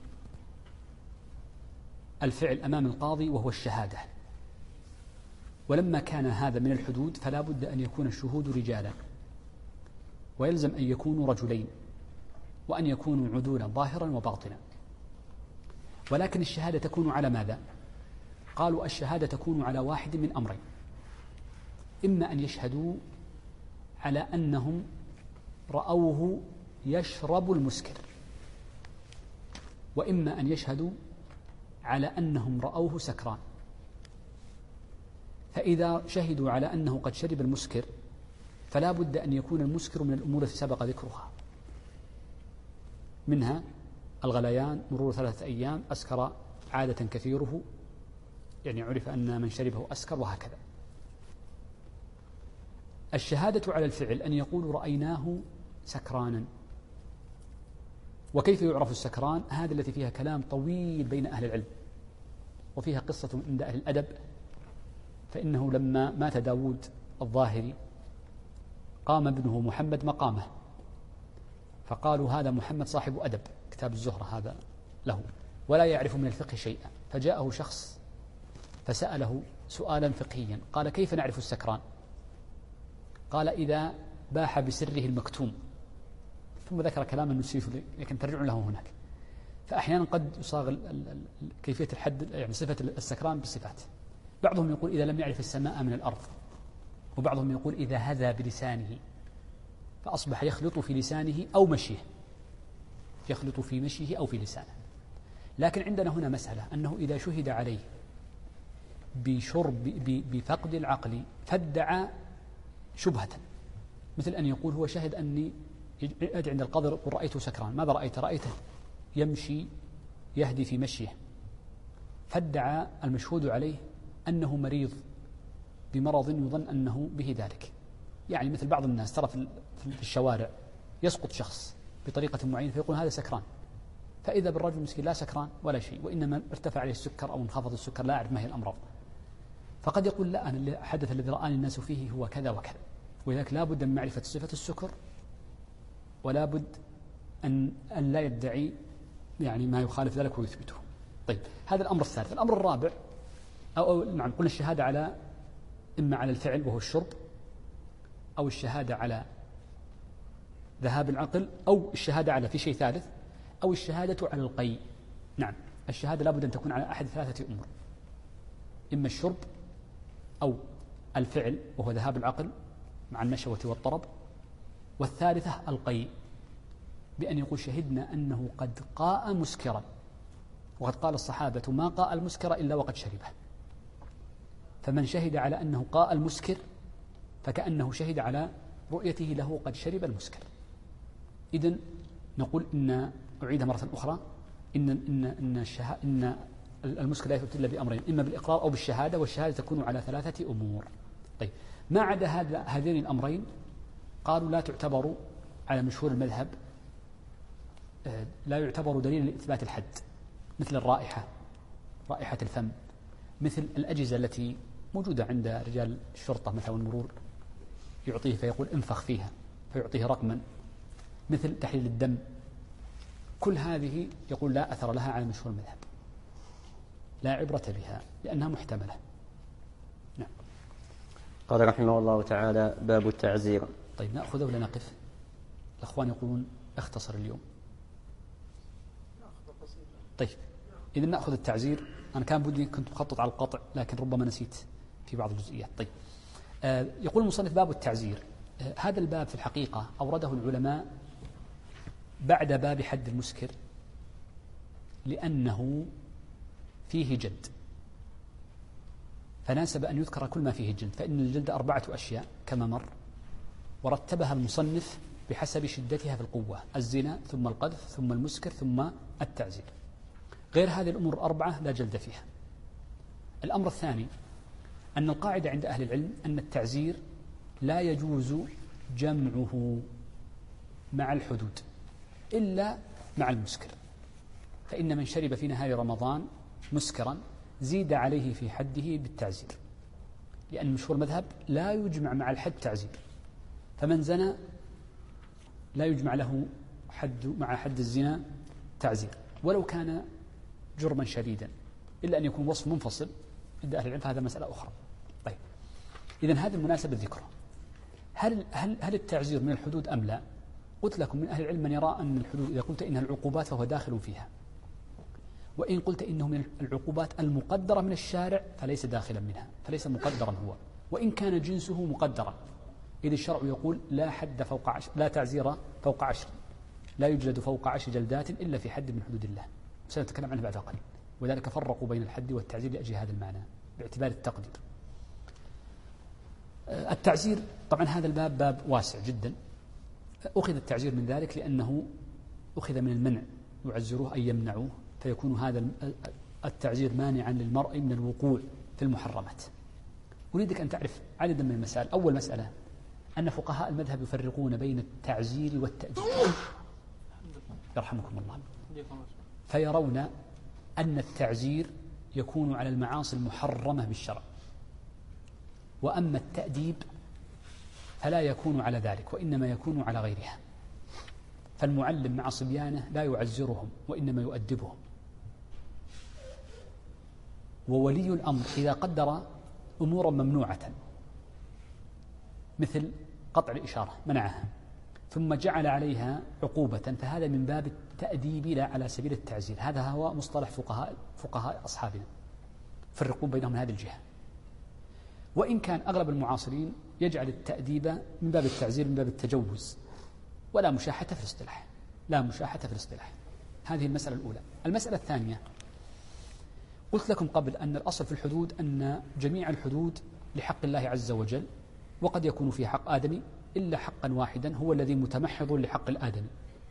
Speaker 2: الفعل أمام القاضي وهو الشهادة، ولما كان هذا من الحدود فلا بد أن يكون الشهود رجالا، ويلزم أن يكونوا رجلين، وأن يكونوا عدولا ظاهرا وباطنا. ولكن الشهادة تكون على ماذا؟ قالوا الشهادة تكون على واحد من أمرين، إما أن يشهدوا على أنهم رأوه يشرب المسكر، وإما أن يشهدوا على أنهم رأوه سكران. فإذا شهدوا على أنه قد شرب المسكر فلا بد أن يكون المسكر من الأمور التي سبق ذكرها، منها الغليان، مرور 3 أيام، أسكر عادة كثيره، يعني عرف أن من شربه أسكر، وهكذا. الشهادة على الفعل أن يقولوا رأيناه سكرانا، وكيف يعرف السكران؟ هذا التي فيها كلام طويل بين أهل العلم، وفيها قصة عند أهل الأدب. فإنه لما مات داود الظاهري قام ابنه محمد مقامه، فقالوا هذا محمد صاحب أدب، كتاب الزهرة هذا له، ولا يعرف من الفقه شيئا. فجاءه شخص فسأله سؤالا فقهيا، قال كيف نعرف السكران؟ قال إذا باح بسره المكتوم، ثم ذكر كلاما نسيف لكن ترجع له هناك. فأحيانا قد يصاغ كيفية الحد يعني صفة السكران بالصفات. بعضهم يقول إذا لم يعرف السماء من الأرض، وبعضهم يقول إذا هذا بلسانه فأصبح يخلط في لسانه أو مشيه، يخلط في مشيه أو في لسانه. لكن عندنا هنا مسألة أنه إذا شهد عليه بفقد العقل فادعى شبهة، مثل أن يقول هو شهد أني أدعي عند القاضي يقول رأيته سكران، ماذا رأيت؟ رأيته يمشي يهدي في مشيه، فادعى المشهود عليه أنه مريض بمرض يظن أنه به ذلك. يعني مثل بعض الناس ترى في الشوارع يسقط شخص بطريقة معينة فيقول هذا سكران، فإذا بالرجل مسكين لا سكران ولا شيء، وإنما ارتفع عليه السكر أو انخفض السكر، لا أعرف ما هي الأمراض. فقد يقول لا، أنا الحدث الذي رآني الناس فيه هو كذا وكذا. ولذلك لا بد من معرفة صفة السكر، ولا بد أن لا يدعي يعني ما يخالف ذلك ويثبته. طيب، هذا الأمر الثالث. الأمر الرابع أو نعم قلنا الشهادة على إما على الفعل وهو الشرب، أو الشهادة على ذهاب العقل، أو الشهادة على في شيء ثالث، أو الشهادة على القيء. نعم، الشهادة لابد أن تكون على أحد ثلاثة أمور: إما الشرب، أو الفعل وهو ذهاب العقل مع النشوة والطرب، والثالثة القيء، بأن يقول شهدنا أنه قد قاء مسكرا، وقد قال الصحابة ما قاء المسكر إلا وقد شربه. فمن شهد على أنه قاء المسكر فكأنه شهد على رؤيته له قد شرب المسكر. إذن نقول إن أعيدها مرة أخرى، إن المسكر لا يثبت إلا بأمرين: إما بالإقرار أو بالشهادة، والشهادة تكون على ثلاثة أمور. طيب، ما عدا هذين الأمرين قالوا لا تعتبر على مشهور المذهب، لا يعتبر دليلا لإثبات الحد، مثل الرائحة، رائحة الفم، مثل الأجهزة التي موجودة عند رجال الشرطة مثلا المرور، يعطيه فيقول انفخ فيها فيعطيه رقما، مثل تحليل الدم. كل هذه يقول لا أثر لها على مشهور المذهب، لا عبرة بها لأنها محتملة. نعم.
Speaker 1: قال رحمه الله تعالى: باب التعزير.
Speaker 2: طيب، نأخذ ولا نقف؟ الأخوان يقولون اختصر اليوم. طيب، إذا نأخذ التعزير. أنا كان بدي كنت مخطط على القطع، لكن ربما نسيت في بعض الجزئيات. طيب، يقول المصنف: باب التعزير. هذا الباب في الحقيقة أورده العلماء بعد باب حد المسكر، لأنه فيه جلد، فناسب أن يذكر كل ما فيه جلد، فإن الجلد 4 أشياء كما مر، ورتبها المصنف بحسب شدتها في القوة: الزنا، ثم القذف، ثم المسكر، ثم التعزير. غير هذه الأمور 4 لا جلد فيها. الأمر الثاني أن القاعدة عند أهل العلم أن التعزير لا يجوز جمعه مع الحدود إلا مع المسكر، فإن من شرب في نهار رمضان مسكرا زيد عليه في حده بالتعزير، لأن مشهور المذهب لا يجمع مع الحد تعزير. فمن زنى لا يجمع له مع حد الزنا تعزير، ولو كان جرما شديدا، إلا أن يكون وصف منفصل عند أهل العلم، فهذا مسألة أخرى. طيب، إذن هذه المناسبة ذكرها. هل التعزير من الحدود أم لا؟ قلت لكم من أهل العلم من يرى أن الحدود إذا قلت إنها العقوبات فهو داخل فيها، وإن قلت إنه من العقوبات المقدرة من الشارع فليس داخلا منها، فليس مقدرا هو، وإن كان جنسه مقدرا. إذ الشرع يقول لا حد فوق 10، لا تعزير فوق 10، لا يجلد فوق 10 جلدات إلا في حد من حدود الله، سنتكلم عنه بعد قليل. وذلك فرقوا بين الحد والتعزير لأجل هذا المعنى باعتبار التقدير. التعزير طبعا هذا الباب باب واسع جدا. أخذ التعزير من ذلك لأنه أخذ من المنع، يعزروه أي يمنعوه، فيكون هذا التعزير مانعا للمرء من الوقوع في المحرمات. أريدك أن تعرف عددا من المسائل. أول مسألة أن فقهاء المذهب يفرقون بين التعزير والتأجير. يرحمكم الله. فيرون أن التعزير يكون على المعاصي المحرمة بالشرع، وأما التأديب فلا يكون على ذلك، وإنما يكون على غيرها. فالمعلم مع صبيانه لا يعزرهم وإنما يؤدبهم. وولي الأمر إذا قدر أمورا ممنوعة مثل قطع الإشارة منعها ثم جعل عليها عقوبة، فهذا من باب التأديب لا على سبيل التعزير. هذا هو مصطلح فقهاء أصحابنا، فرقون بينهم من هذه الجهة. وإن كان أغلب المعاصرين يجعل التأديب من باب التعزير، من باب التجوز، ولا مشاحة في الاصطلاح، لا مشاحة في الاصطلاح. هذه المسألة الأولى. المسألة الثانية، قلت لكم قبل أن الأصل في الحدود أن جميع الحدود لحق الله عز وجل، وقد يكون في حق آدمي إلا حقا واحدا هو الذي متمحض لحق الآدمي،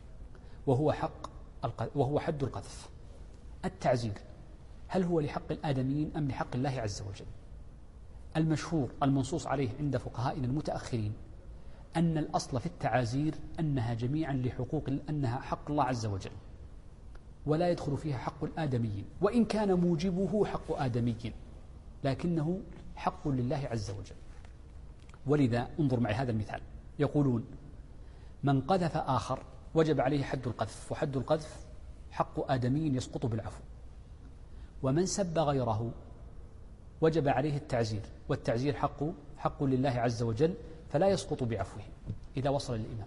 Speaker 2: وهو حد القذف. التعزير هل هو لحق الآدميين أم لحق الله عز وجل؟ المشهور المنصوص عليه عند فقهائنا المتأخرين أن الأصل في التعازير أنها جميعا أنها حق الله عز وجل، ولا يدخل فيها حق الآدميين، وإن كان موجبه حق آدمي لكنه حق لله عز وجل. ولذا انظر معي هذا المثال، يقولون من قذف آخر وجب عليه حد القذف، وحد القذف حق آدمي يسقط بالعفو. ومن سب غيره وجب عليه التعزير، والتعزير حق لله عز وجل فلا يسقط بعفوه إذا وصل للإمام.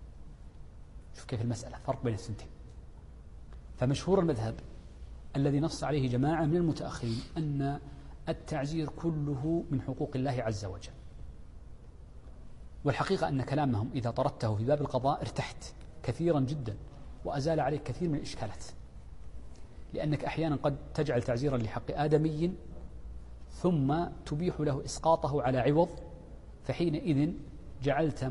Speaker 2: شوف كيف المسألة، فرق بين الثنتين. فمشهور المذهب الذي نص عليه جماعة من المتأخرين أن التعزير كله من حقوق الله عز وجل. والحقيقة أن كلامهم إذا طردته في باب القضاء ارتحت كثيرا جدا، وأزال عليك كثير من الإشكالات، لأنك أحيانا قد تجعل تعزيرا لحق آدمي ثم تبيح له إسقاطه على عوض، فحينئذ جعلت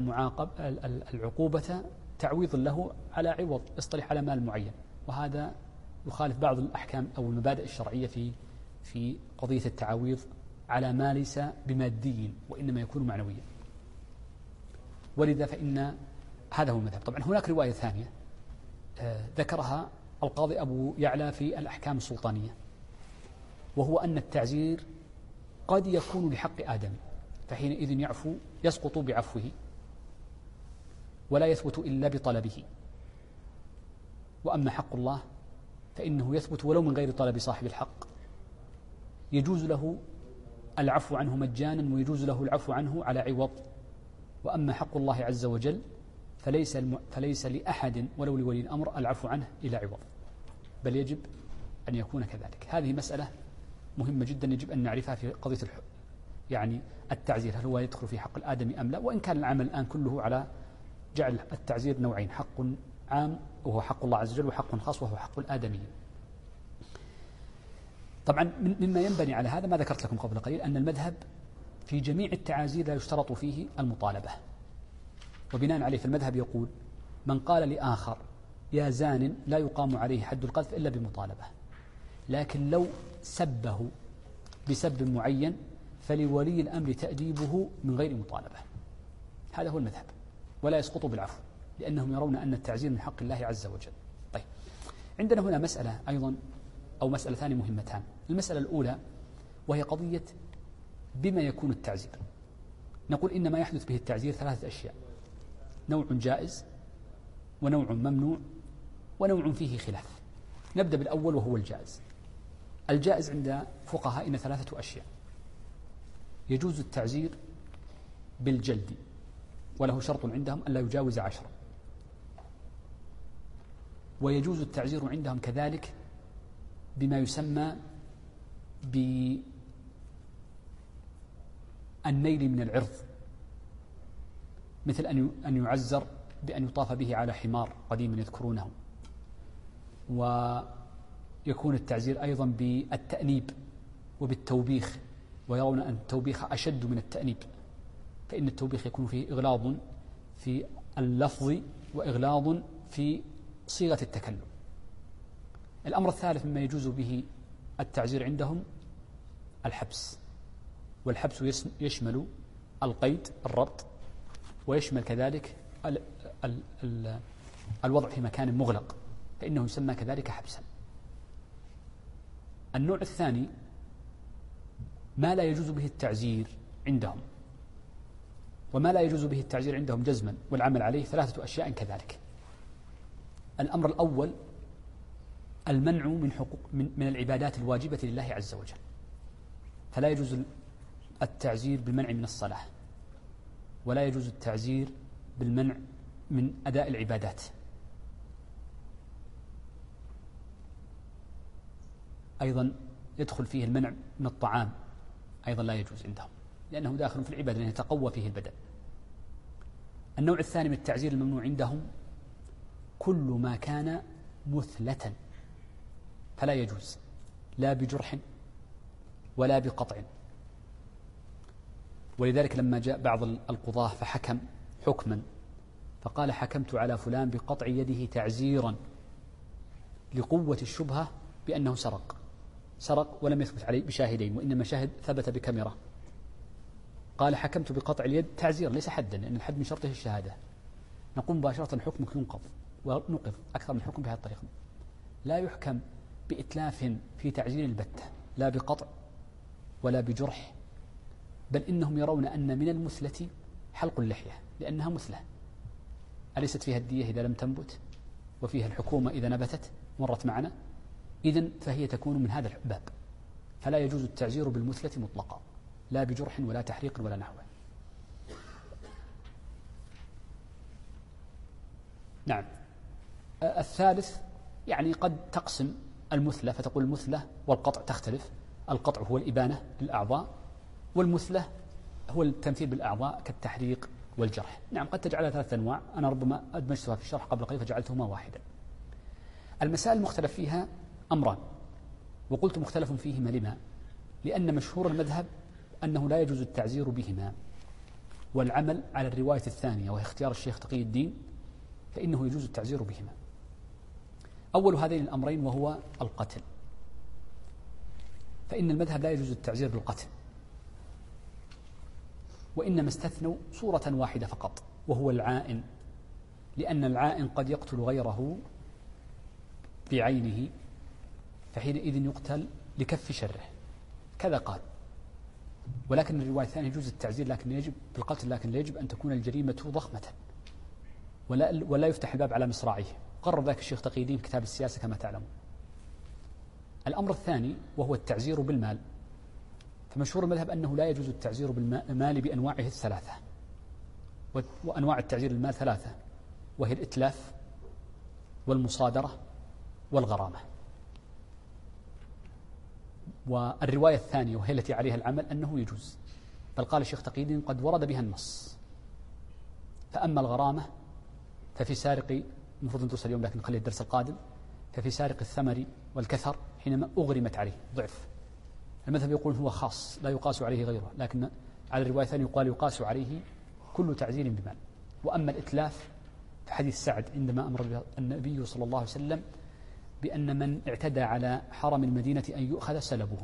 Speaker 2: العقوبة تعويض له على عوض يصطلح على مال معين، وهذا يخالف بعض الأحكام أو المبادئ الشرعية في قضية التعويض على ما ليس بمادي وإنما يكون معنويا. ولذا فإن هذا هو المذهب. طبعا هناك رواية ثانية ذكرها القاضي أبو يعلى في الأحكام السلطانية، وهو أن التعزير قد يكون لحق آدم، فحينئذ يسقط بعفوه ولا يثبت إلا بطلبه. وأما حق الله فإنه يثبت ولو من غير طلب صاحب الحق، يجوز له العفو عنه مجانا ويجوز له العفو عنه على عوض. وأما حق الله عز وجل فليس لأحد ولو لولي الأمر العفو عنه إلى عوض، بل يجب أن يكون كذلك. هذه مسألة مهمة جدا يجب أن نعرفها في قضية يعني التعزير، هل هو يدخل في حق الآدمي أم لا؟ وإن كان العمل الآن كله على جعل التعزير نوعين، حق عام وهو حق الله عز وجل، وحق خاص وهو حق الآدمي. طبعا مما ينبني على هذا ما ذكرت لكم قبل قليل، أن المذهب في جميع التعازير لا يشترط فيه المطالبة، وبناء عليه فالمذهب يقول من قال لآخر يا زان لا يقام عليه حد القذف إلا بمطالبة، لكن لو سبه بسب معين فلولي الأمر تأديبه من غير مطالبة. هذا هو المذهب، ولا يسقط بالعفو، لأنهم يرون أن التعزير من حق الله عز وجل. طيب، عندنا هنا مسألة أيضا أو مسألتان مهمتان. المسألة الأولى وهي قضية بما يكون التعزير. نقول إن ما يحدث به التعزير ثلاثة أشياء: نوع جائز، ونوع ممنوع، ونوع فيه خلاف. نبدأ بالأول وهو الجائز. الجائز عند فقهائنا ثلاثة أشياء: يجوز التعزير بالجلد، وله شرط عندهم أن لا يجاوز 10، ويجوز التعزير عندهم كذلك بما يسمى بالنيل من العرض، مثل أن يعزر بأن يطاف به على حمار قديم يذكرونه. ويكون التعزير أيضا بالتأنيب وبالتوبيخ، ويرون أن التوبيخ أشد من التأنيب، فإن التوبيخ يكون فيه إغلاظ في اللفظ وإغلاظ في صيغة التكلم. الأمر الثالث مما يجوز به التعزير عندهم الحبس، والحبس يشمل القيد الربط، ويشمل كذلك الوضع في مكان مغلق فإنه يسمى كذلك حبسا. النوع الثاني ما لا يجوز به التعزير عندهم، وما لا يجوز به التعزير عندهم جزما والعمل عليه 3 أشياء كذلك. الأمر الأول المنع من العبادات الواجبة لله عز وجل، فلا يجوز التعزير بالمنع من الصلاة، ولا يجوز التعزير بالمنع من أداء العبادات. أيضا يدخل فيه المنع من الطعام، أيضا لا يجوز عندهم لأنه داخل في العبادة لأنه يتقوى فيه البدن. النوع الثاني من التعزير الممنوع عندهم كل ما كان مثلة، فلا يجوز لا بجرح ولا بقطع. ولذلك لما جاء بعض القضاة فحكم حكما فقال حكمت على فلان بقطع يده تعزيرا لقوة الشبهة بأنه سرق ولم يثبت عليه بشاهدين، وإنما شاهد ثبت بكاميرا. قال حكمت بقطع اليد تعزيرا، ليس حدا لأن الحد من شرطه الشهادة. نقوم مباشرة حكمك ينقض ونقض أكثر من حكم بهذه الطريقة. لا يحكم بإتلاف في تعزير البتة، لا بقطع ولا بجرح، بل إنهم يرون أن من المثلة حلق اللحية لأنها مثلة، أليست فيها الدية إذا لم تنبت وفيها الحكومة إذا نبتت مرت معنا، إذن فهي تكون من هذا الباب. فلا يجوز التعزير بالمثلة مطلقا، لا بجرح ولا تحريق ولا نحوه. نعم. الثالث يعني قد تقسم المثلة فتقول المثلة والقطع تختلف. القطع هو الإبانة للأعضاء، والمثلة هو التمثيل بالأعضاء كالتحريق والجرح. نعم قد تجعلها 3 أنواع، أنا ربما أدمجتها في الشرح قبل قليل فجعلتهما واحدا. المسائل المختلف فيها أمران، وقلت مختلف فيهما لما؟ لأن مشهور المذهب أنه لا يجوز التعزير بهما، والعمل على الرواية الثانية وهي اختيار الشيخ تقي الدين فإنه يجوز التعزير بهما. أول هذين الأمرين وهو القتل، فإن المذهب لا يجوز التعزير بالقتل، وإنما استثنوا صورة واحدة فقط وهو العائن، لأن العائن قد يقتل غيره بعينه فحينئذ يقتل لكف شره، كذا قال. ولكن الرواية الثانية يجوز التعزير لكن يجب بالقتل، لكن لا يجب أن تكون الجريمة ضخمة ولا يفتح الباب على مصراعيه. قرر ذلك الشيخ تقي الدين في كتاب السياسة كما تعلمون. الأمر الثاني وهو التعزير بالمال، فمشهور المذهب أنه لا يجوز التعزير بالمال بأنواعه الثلاثة، وأنواع التعزير بالمال 3، وهي الإتلاف والمصادرة والغرامة. والرواية الثانية وهي التي عليها العمل أنه يجوز، بل قال الشيخ تقي الدين قد ورد بها النص. فأما الغرامة ففي سارق، المفروض أن ترسل اليوم لكن نخليه الدرس القادم، ففي سارق الثمر والكثر حينما أغرمت عليه ضعف. المذهب يقول هو خاص لا يقاس عليه غيره، لكن على الرواية الثانية يقال يقاس عليه كل تعزير بمال. وأما الإتلاف فحديث سعد عندما أمر النبي صلى الله عليه وسلم بأن من اعتدى على حرم المدينة أن يؤخذ سلبه،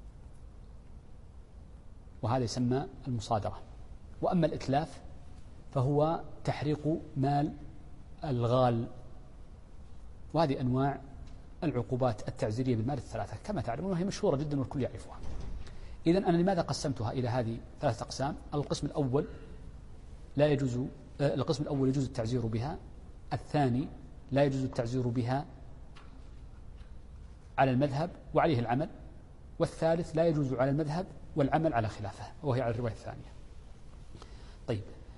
Speaker 2: وهذا يسمى المصادرة. وأما الإتلاف فهو تحريق مال الغال. وهذه أنواع العقوبات التعزيرية بالمال 3 كما تعلمون، وهي مشهورة جدا والكل يعرفها. إذن أنا لماذا قسمتها إلى هذه 3 أقسام؟ القسم الأول لا يجوز، القسم الأول يجوز التعزير بها، الثاني لا يجوز التعزير بها على المذهب وعليه العمل، والثالث لا يجوز على المذهب والعمل على خلافه وهي على الرواية الثانية. طيب،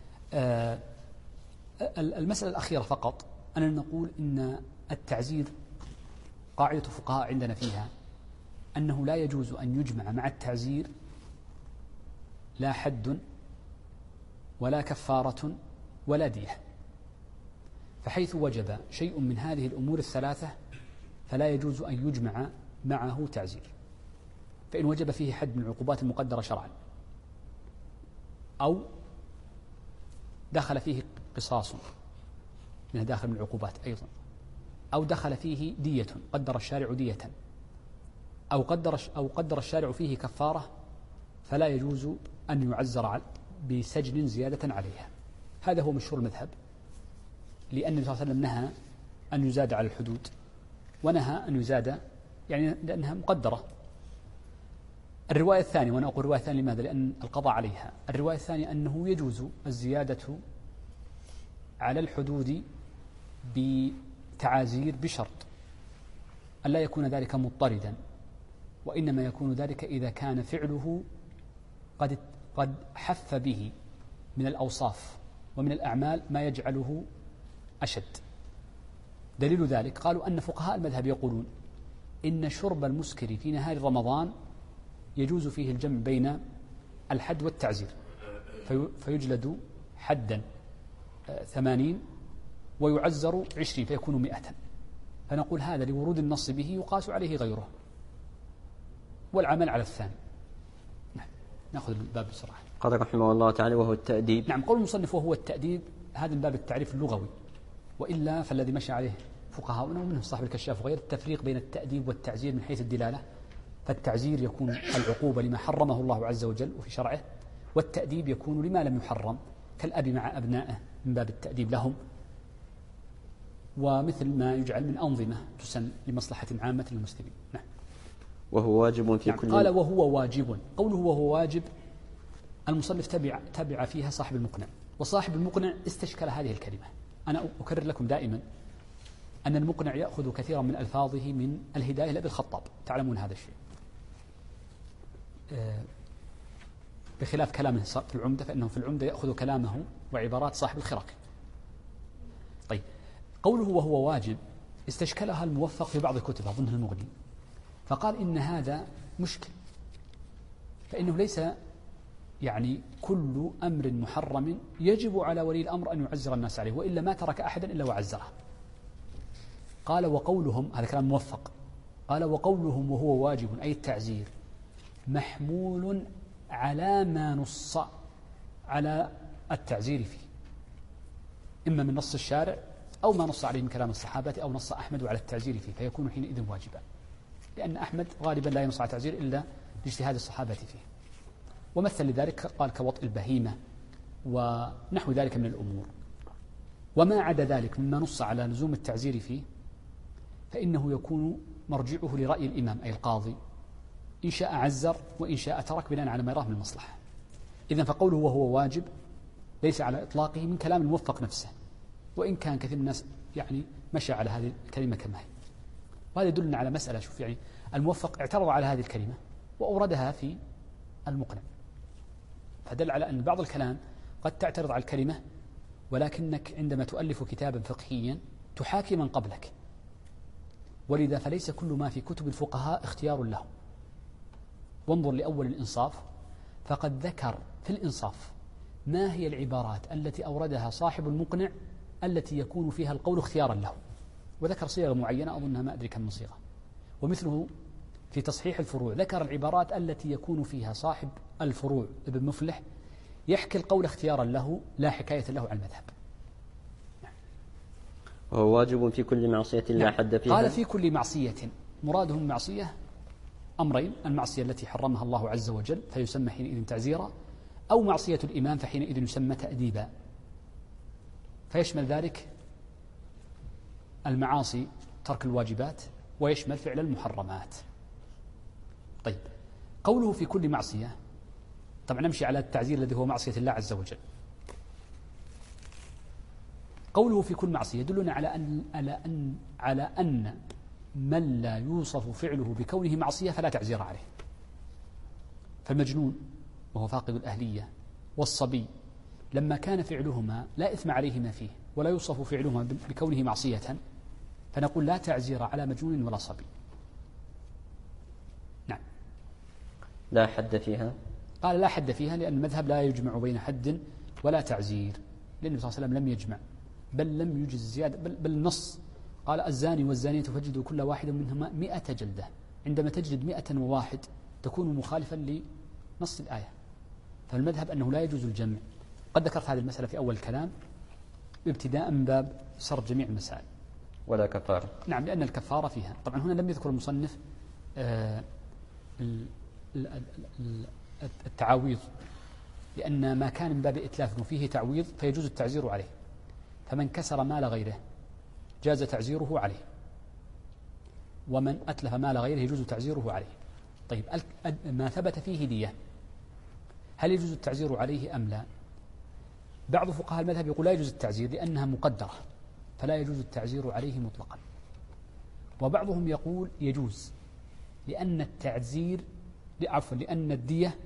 Speaker 2: المسألة الأخيرة فقط أننا نقول إن التعزير قاعدة فقهاء عندنا فيها أنه لا يجوز أن يجمع مع التعزير لا حد ولا كفارة ولا دية، فحيث وجب شيء من هذه الأمور الثلاثة فلا يجوز أن يجمع معه تعزير. فإن وجب فيه حد من العقوبات المقدرة شرعا، أو دخل فيه قصاص من داخل من العقوبات أيضا، أو دخل فيه دية قدر الشارع دية، أو قدر الشارع فيه كفارة، فلا يجوز أن يعزر بسجن زيادة عليها. هذا هو مشهور المذهب، لأن النبي صلى الله عليه وسلم نهى أن يزاد على الحدود ونهى أن يزاد يعني لأنها مقدرة. الرواية الثانية، وأنا أقول الرواية الثانية لماذا؟ لأن القضاء عليها. الرواية الثانية أنه يجوز الزيادة على الحدود بتعازير بشرط أن لا يكون ذلك مضطردا، وإنما يكون ذلك إذا كان فعله قد حف به من الأوصاف ومن الأعمال ما يجعله أشد. دليل ذلك قالوا أن فقهاء المذهب يقولون إن شرب المسكر في نهار رمضان يجوز فيه الجمع بين الحد والتعزير، فيجلد حدا 80 ويعزر 20 فيكون 100. فنقول هذا لورود النص به يقاس عليه غيره، والعمل على الثاني. نعم. نأخذ الباب بسرعة.
Speaker 1: قال رحمه الله تعالى وهو التأديب.
Speaker 2: نعم، قول المصنف وهو التأديب هذا من باب التعريف اللغوي، وإلا فالذي مشى عليه فقهاؤنا ومنهم صاحب الكشاف وغير التفريق بين التأديب والتعزير من حيث الدلالة. فالتعزير يكون العقوبة لما حرمه الله عز وجل وفي شرعه، والتأديب يكون لما لم يحرم كالأب مع أبنائه من باب التأديب لهم، ومثل ما يجعل من أنظمة تسن لمصلحة عامة للمسلمين. نعم.
Speaker 1: وهو واجب في كل.
Speaker 2: قال وهو واجب. قوله وهو واجب المصنف تبع فيها صاحب المقنع، وصاحب المقنع استشكل هذه الكلمة. أنا أكرر لكم دائما أن المقنع يأخذ كثيرا من ألفاظه من الهداية لأبي الخطاب، تعلمون هذا الشيء، بخلاف كلامه في العمدة، فإنه في العمدة يأخذ كلامه وعبارات صاحب الخراق. طيب، قوله وهو واجب استشكلها الموفق في بعض الكتب أظنه المغني، فقال إن هذا مشكل، فإنه ليس يعني كل أمر محرم يجب على ولي الأمر أن يعزر الناس عليه، وإلا ما ترك أحدا إلا وعزره. قال وقولهم، هذا كلام موفق، قال وقولهم وهو واجب أي التعزير محمول على ما نص على التعزير فيه، إما من نص الشارع أو ما نص عليه من كلام الصحابة أو نص أحمد على التعزير فيه، فيكون حينئذ واجبا، لأن أحمد غالبا لا ينص على التعزير إلا لاجتهاد الصحابة فيه. ومثل لذلك قال كوطء البهيمة ونحو ذلك من الأمور. وما عدا ذلك مما نص على لزوم التعزير فيه فإنه يكون مرجعه لرأي الإمام أي القاضي، إن شاء عزر وإن شاء ترك بناء على ما يراه من المصلحة. إذن فقوله وهو واجب ليس على إطلاقه من كلام الموفق نفسه، وإن كان كثير من الناس يعني مشى على هذه الكلمة كما هي. وهذا يدلنا على مسألة، شوف يعني الموفق اعترض على هذه الكلمة وأوردها في المقنع، فدل على أن بعض الكلام قد تعترض على الكلمة، ولكنك عندما تؤلف كتابا فقهيا تحاكي من قبلك، ولذا فليس كل ما في كتب الفقهاء اختيار له. وانظر لأول الإنصاف، فقد ذكر في الإنصاف ما هي العبارات التي أوردها صاحب المقنع التي يكون فيها القول اختيارا له، وذكر صيغة معينة أظنها ما أدري كم من صيغة. ومثله في تصحيح الفروع ذكر العبارات التي يكون فيها صاحب الفروع ابن مفلح يحكي القول اختيارا له لا حكاية له عن المذهب.
Speaker 1: وهو واجب في كل معصية لا حد فيها.
Speaker 2: قال في كل معصية، مرادهم معصية أمرين: المعصية التي حرمها الله عز وجل فيسمى حينئذ تعزيرا، أو معصية الإمام فحينئذ يسمى تأديبا. فيشمل ذلك المعاصي ترك الواجبات، ويشمل فعل المحرمات. طيب، قوله في كل معصية، طبعا نمشي على التعزير الذي هو معصية الله عز وجل. قوله في كل معصية يدلنا على أن من لا يوصف فعله بكونه معصية فلا تعزير عليه. فالمجنون وهو فاقد الأهلية والصبي لما كان فعلهما لا إثم عليهما فيه ولا يوصف فعلهما بكونه معصية، فنقول لا تعزير على مجنون ولا صبي. نعم.
Speaker 1: لا حد فيها.
Speaker 2: قال لا حد فيها لأن المذهب لا يجمع بين حد ولا تعزير، لأن النبي صلى الله عليه وسلم لم يجمع، بل لم يجز الزيادة، بل النص قال الزاني والزانية فاجلدوا كل واحد منهما 100 جلدة. عندما تجلد 101 تكون مخالفا لنص الآية. فالمذهب أنه لا يجوز الجمع. قد ذكرت هذه المسألة في أول الكلام ابتداء من باب سرد جميع المسائل.
Speaker 1: ولا كفارة.
Speaker 2: نعم، لأن الكفارة فيها. طبعا هنا لم يذكر المصنف التعاويض، لأن ما كان من باب إتلاف وفيه تعويض فيجوز التعزير عليه، فمن كسر مال غيره جاز تعزيره عليه. ومن أتلف مال غيره يجوز تعزيره عليه. طيب ما ثبت فيه دية هل يجوز التعزير عليه أم لا؟ بعض فقهاء المذهب يقول لا يجوز التعزير لأنها مقدرة فلا يجوز التعزير عليه مطلقا، وبعضهم يقول يجوز لأن التعزير لأن الدية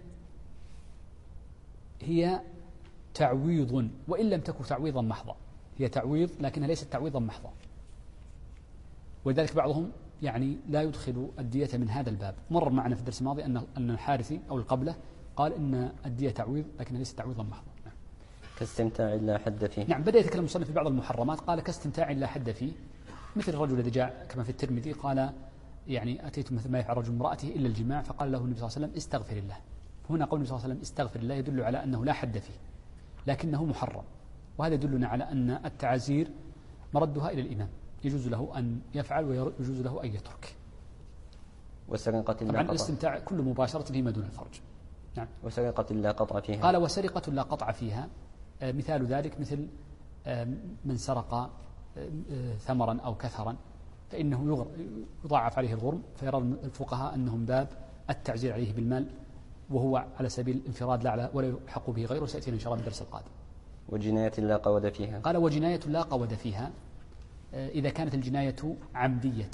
Speaker 2: هي تعويض وإن لم تكن تعويضا محضا، هي تعويض لكنها ليست تعويضا محضا، ولذلك بعضهم يعني لا يدخل الدية من هذا الباب. مر معنا في الدرس الماضي أن الحارثي أو القبلة قال إن الدية تعويض لكنها ليست تعويضا محضا.
Speaker 1: كاستمتاع لا حد فيه.
Speaker 2: نعم، بدأ يتكلم المصنف في بعض المحرمات قال كاستمتاع لا حد فيه، مثل الرجل الذي جاء كما في الترمذي قال يعني أتيت مثل ما يفعل رجل امرأته إلا الجماع، فقال له النبي صلى الله عليه وسلم استغفر الله. هنا قول النبي صلى الله عليه وسلم استغفر الله يدل على أنه لا حد فيه لكنه محرم، وهذا يدلنا على أن التعازير مردها إلى الإمام، يجوز له أن يفعل ويجوز له أن يترك.
Speaker 1: وسرقة
Speaker 2: طبعا الاستمتاع كل مباشرة فيما دون الفرج. نعم.
Speaker 1: وسرقة لا قطع فيها.
Speaker 2: قال وسرقة لا قطع فيها، مثال ذلك مثل من سرق ثمرا أو كثرا فإنه يضاعف عليه الغرم، فيرى الفقهاء أنهم باب التعزير عليه بالمال وهو على سبيل الانفراد لا ولا يحق به غيره، سيأتينا إن شاء الله بالدرس القادم.
Speaker 1: وجناية لا قود فيها.
Speaker 2: قال وجناية لا قود فيها إذا كانت الجناية عمدية،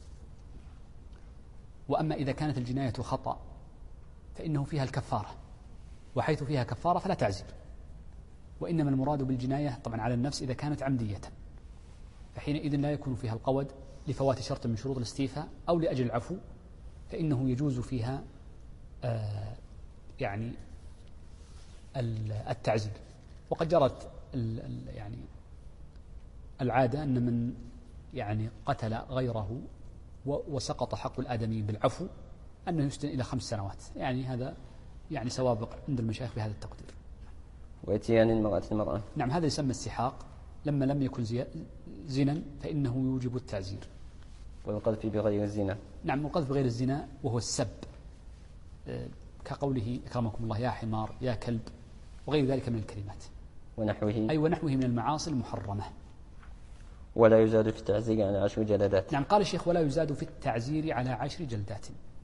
Speaker 2: وأما إذا كانت الجناية خطأ فإنه فيها الكفارة، وحيث فيها كفارة فلا تعزير، وإنما المراد بالجناية طبعا على النفس إذا كانت عمدية، فحينئذ لا يكون فيها القود لفوات شرط من شروط الاستيفاء أو لأجل العفو، فإنه يجوز فيها يعني التعزير. وقد جرت يعني العادة أن من يعني قتل غيره وسقط حق الآدمي بالعفو أنه يسجن إلى 5 سنوات، يعني هذا يعني سوابق عند المشايخ بهذا التقدير.
Speaker 1: وإتيان المرأة.
Speaker 2: نعم، هذا يسمى السحاق، لما لم يكن زنا فإنه يوجب التعزير.
Speaker 1: والقذف بغير الزنا.
Speaker 2: نعم، والقذف بغير الزنا وهو السب، كقوله أكرمكم الله يا حمار يا كلب وغير ذلك من الكلمات.
Speaker 1: ونحوه.
Speaker 2: أي ونحوه من المعاصي المحرمة.
Speaker 1: ولا يزاد في التعزير على 10 جلدات.
Speaker 2: نعم، قال الشيخ ولا يزاد في التعزير على 10 جلدات.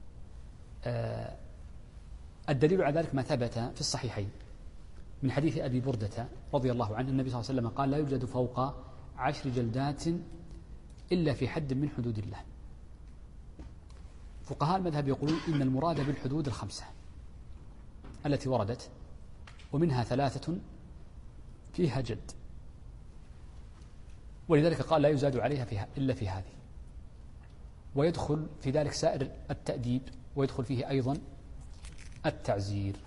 Speaker 2: الدليل على ذلك ما ثبت في الصحيحين من حديث أبي بردة رضي الله عنه النبي صلى الله عليه وسلم قال لا يوجد فوق 10 جلدات إلا في حد من حدود الله. فقهاء المذهب يقولون إن المراد بالحدود 5 التي وردت، ومنها 3 فيها جد، ولذلك قال لا يزاد عليها فيها إلا في هذه، ويدخل في ذلك سائر التأديب، ويدخل فيه أيضا التعزير.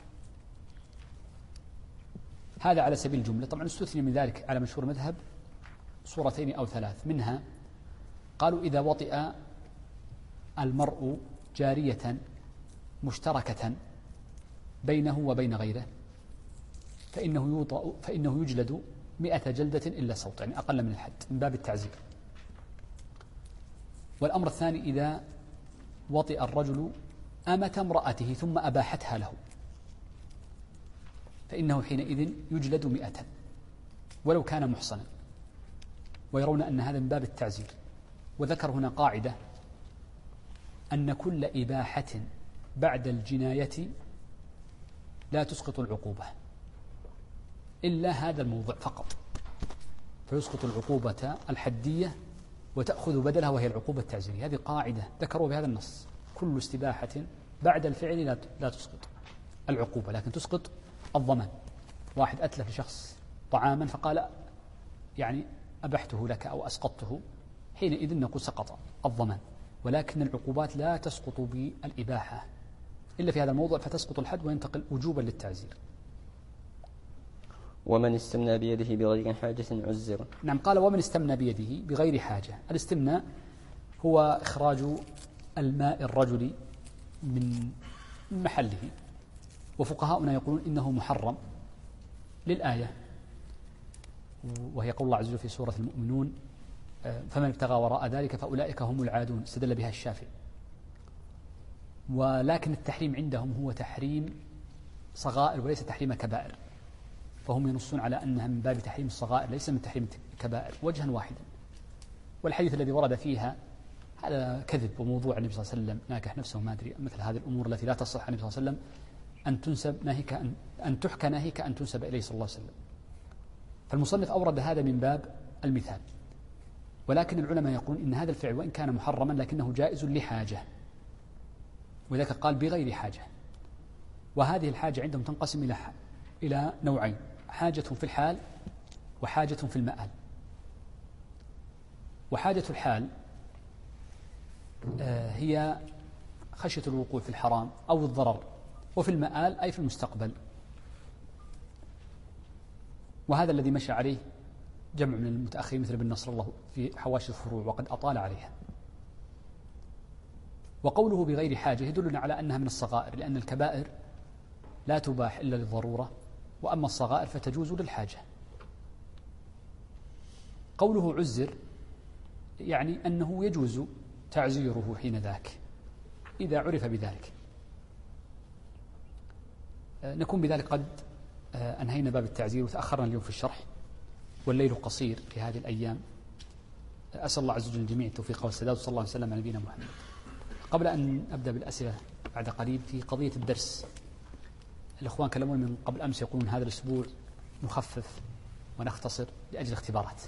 Speaker 2: هذا على سبيل الجملة. طبعا استثني من ذلك على مشهور المذهب 2 أو 3، منها قالوا إذا وطئ المرء جارية مشتركة بينه وبين غيره فإنه يجلد 100 جلدة إلا صوت، يعني أقل من الحد من باب التعزير. والأمر الثاني إذا وطئ الرجل أمة امرأته ثم أباحتها له فإنه حينئذ يجلد 100 ولو كان محصنا، ويرون أن هذا من باب التعزير. وذكر هنا قاعدة أن كل إباحة بعد الجناية لا تسقط العقوبة إلا هذا الموضع فقط، فيسقط العقوبة الحدية وتأخذ بدلها وهي العقوبة التعزيرية. هذه قاعدة ذكروا بهذا النص، كل استباحة بعد الفعل لا تسقط العقوبة لكن تسقط الضمان. واحد أتلف لشخص طعاما فقال يعني أبحته لك أو أسقطته، حينئذ نقول سقط الضمان، ولكن العقوبات لا تسقط بالإباحة إلا في هذا الموضع، فتسقط الحد وينتقل وجوبا للتعزير.
Speaker 1: ومن استمنى بيده بغير حاجة عزر.
Speaker 2: نعم، قال ومن استمنى بيده بغير حاجة. الاستمناء هو إخراج الماء الرجل من محله، وفقهاؤنا يقولون إنه محرم للآية، وهي قول الله عز وجل في سورة المؤمنون فمن ابتغى وراء ذلك فأولئك هم العادون، استدل بها الشافعي. ولكن التحريم عندهم هو تحريم صغائر وليس تحريم كبائر، فهم ينصون على أنها من باب تحريم الصغائر ليس من تحريم الكبائر وجها واحدا. والحديث الذي ورد فيها هذا كذب وموضوع النبي صلى الله عليه وسلم ناكح نفسه ما أدري مثل هذه الأمور التي لا تصح عن النبي صلى الله عليه وسلم أن تنسب ناهيك أن تحكى ناهيك أن تنسب إليه صلى الله عليه وسلم. فالمصنف أورد هذا من باب المثال، ولكن العلماء يقولون إن هذا الفعل وإن كان محرما لكنه جائز لحاجة، وذلك قال بغير حاجة. وهذه الحاجة عندهم تنقسم إلى نوعين: حاجة في الحال وحاجة في المآل. وحاجة الحال هي خشية الوقوع في الحرام أو الضرر، وفي المآل أي في المستقبل. وهذا الذي مشى عليه جمع من المتأخرين مثل ابن نصر الله في حواشي الفروع، وقد أطال عليها. وقوله بغير حاجة يدلنا على أنها من الصغائر، لأن الكبائر لا تباح إلا للضرورة، وأما الصغائر فتجوز للحاجة. قوله عزر يعني أنه يجوز تعزيره حين ذاك إذا عرف بذلك. نكون بذلك قد أنهينا باب التعزير وتأخرنا اليوم في الشرح، والليل قصير في هذه الأيام. أسأل الله عز وجل الجميع التوفيق والسداد، صلى الله عليه وسلم على نبينا محمد. قبل أن أبدأ بالأسئلة بعد قليل في قضية الدرس، الإخوان كلموني من قبل أمس يقولون هذا الأسبوع نخفف ونختصر لأجل اختبارات.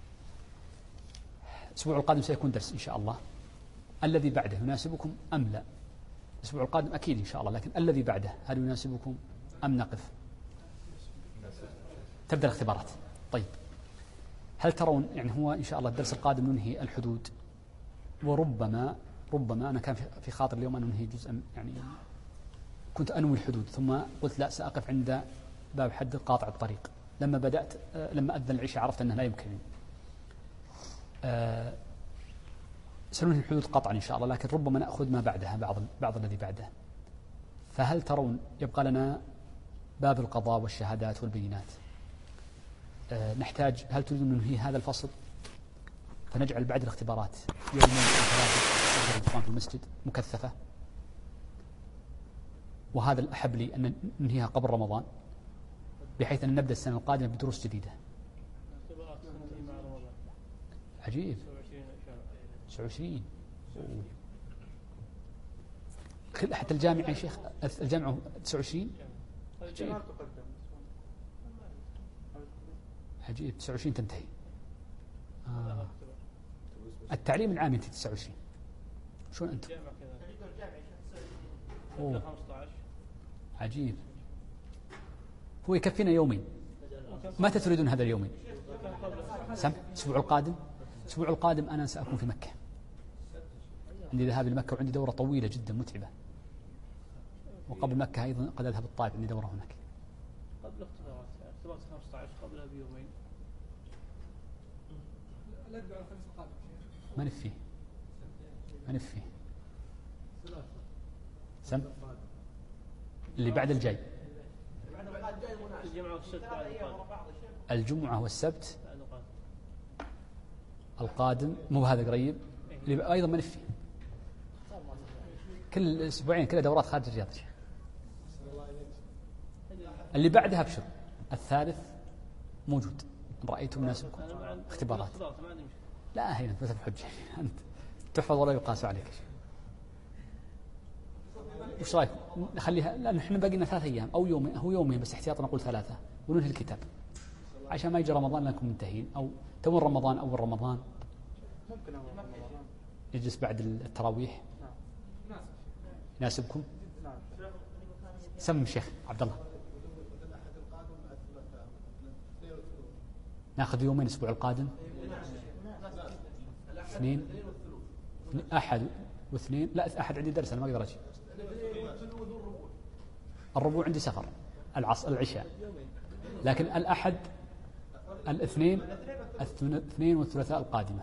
Speaker 2: الأسبوع القادم سيكون درس إن شاء الله. الذي بعده يناسبكم أم لا؟ الأسبوع القادم أكيد إن شاء الله، لكن الذي بعده هل يناسبكم أم نقف؟ تبدأ الاختبارات. طيب، هل ترون يعني هو إن شاء الله الدرس القادم ننهي الحدود، وربما أنا كان في خاطر اليوم أن ننهي جزءا، يعني كنت أنوي الحدود ثم قلت لا، سأقف عند باب حد قاطع الطريق. لما أذن العشاء عرفت أنه لا يمكن. سننهي الحدود قطعا إن شاء الله، لكن ربما نأخذ ما بعدها بعض الذي بعده. فهل ترون يبقى لنا باب القضاء والشهادات والبينات؟ نحتاج، هل تريدون ننهي هذا الفصل فنجعل بعد الاختبارات يومين أو 3 في المسجد مكثفة؟ وهذا الأحب لي أن ننهيها قبل رمضان، بحيث أن نبدأ السنة القادمة بدروس جديدة. عجيب. 29 حتى الجامعة يا شيخ، الجامعة 29. عجيب. 29 تنتهي. التعليم العام ينتهي 29. شلون أنتم؟ عجيب. هو يكفينا يومين. متى تريدون هذا اليومين؟ الأسبوع القادم. الأسبوع القادم أنا سأكون في مكة، عندي ذهاب لمكة وعندي دورة طويلة جدا متعبة، وقبل مكة أيضا قد أذهب الطائف، عندي دورة هناك.
Speaker 3: قبل اختبار 15 قبلها بيومين.
Speaker 2: ما نفيه سم اللي بعد الجاي. الجمعة والسبت القادم، مو هذا قريب اللي أيضا ما نفيه. كل أسبوعين كل دورات خارج الرياض. اللي بعدها ابشر، الثالث موجود إن رأيتم مناسبكم اختبارات. لا هنا مثل الحجة أنت تحفظ ولا يقاس عليك. وش رأيك نخليها؟ لأن احنا باقي لنا 3 أيام أو يومين، هو يومين بس احتياطا نقول 3، وننهي الكتاب عشان ما يجي رمضان لكم منتهين، أو تمر رمضان أول رمضان
Speaker 3: ممكن
Speaker 2: يجلس بعد التراويح. يناسبكم؟ سم الشيخ عبد الله. ناخذ يومين الأسبوع القادم، 2 أحد واثنين. لا أحد عندي درس أنا ما أقدر أجي. الربوع عندي سفر العشاء، لكن الأحد الاثنين والثلاثاء القادمة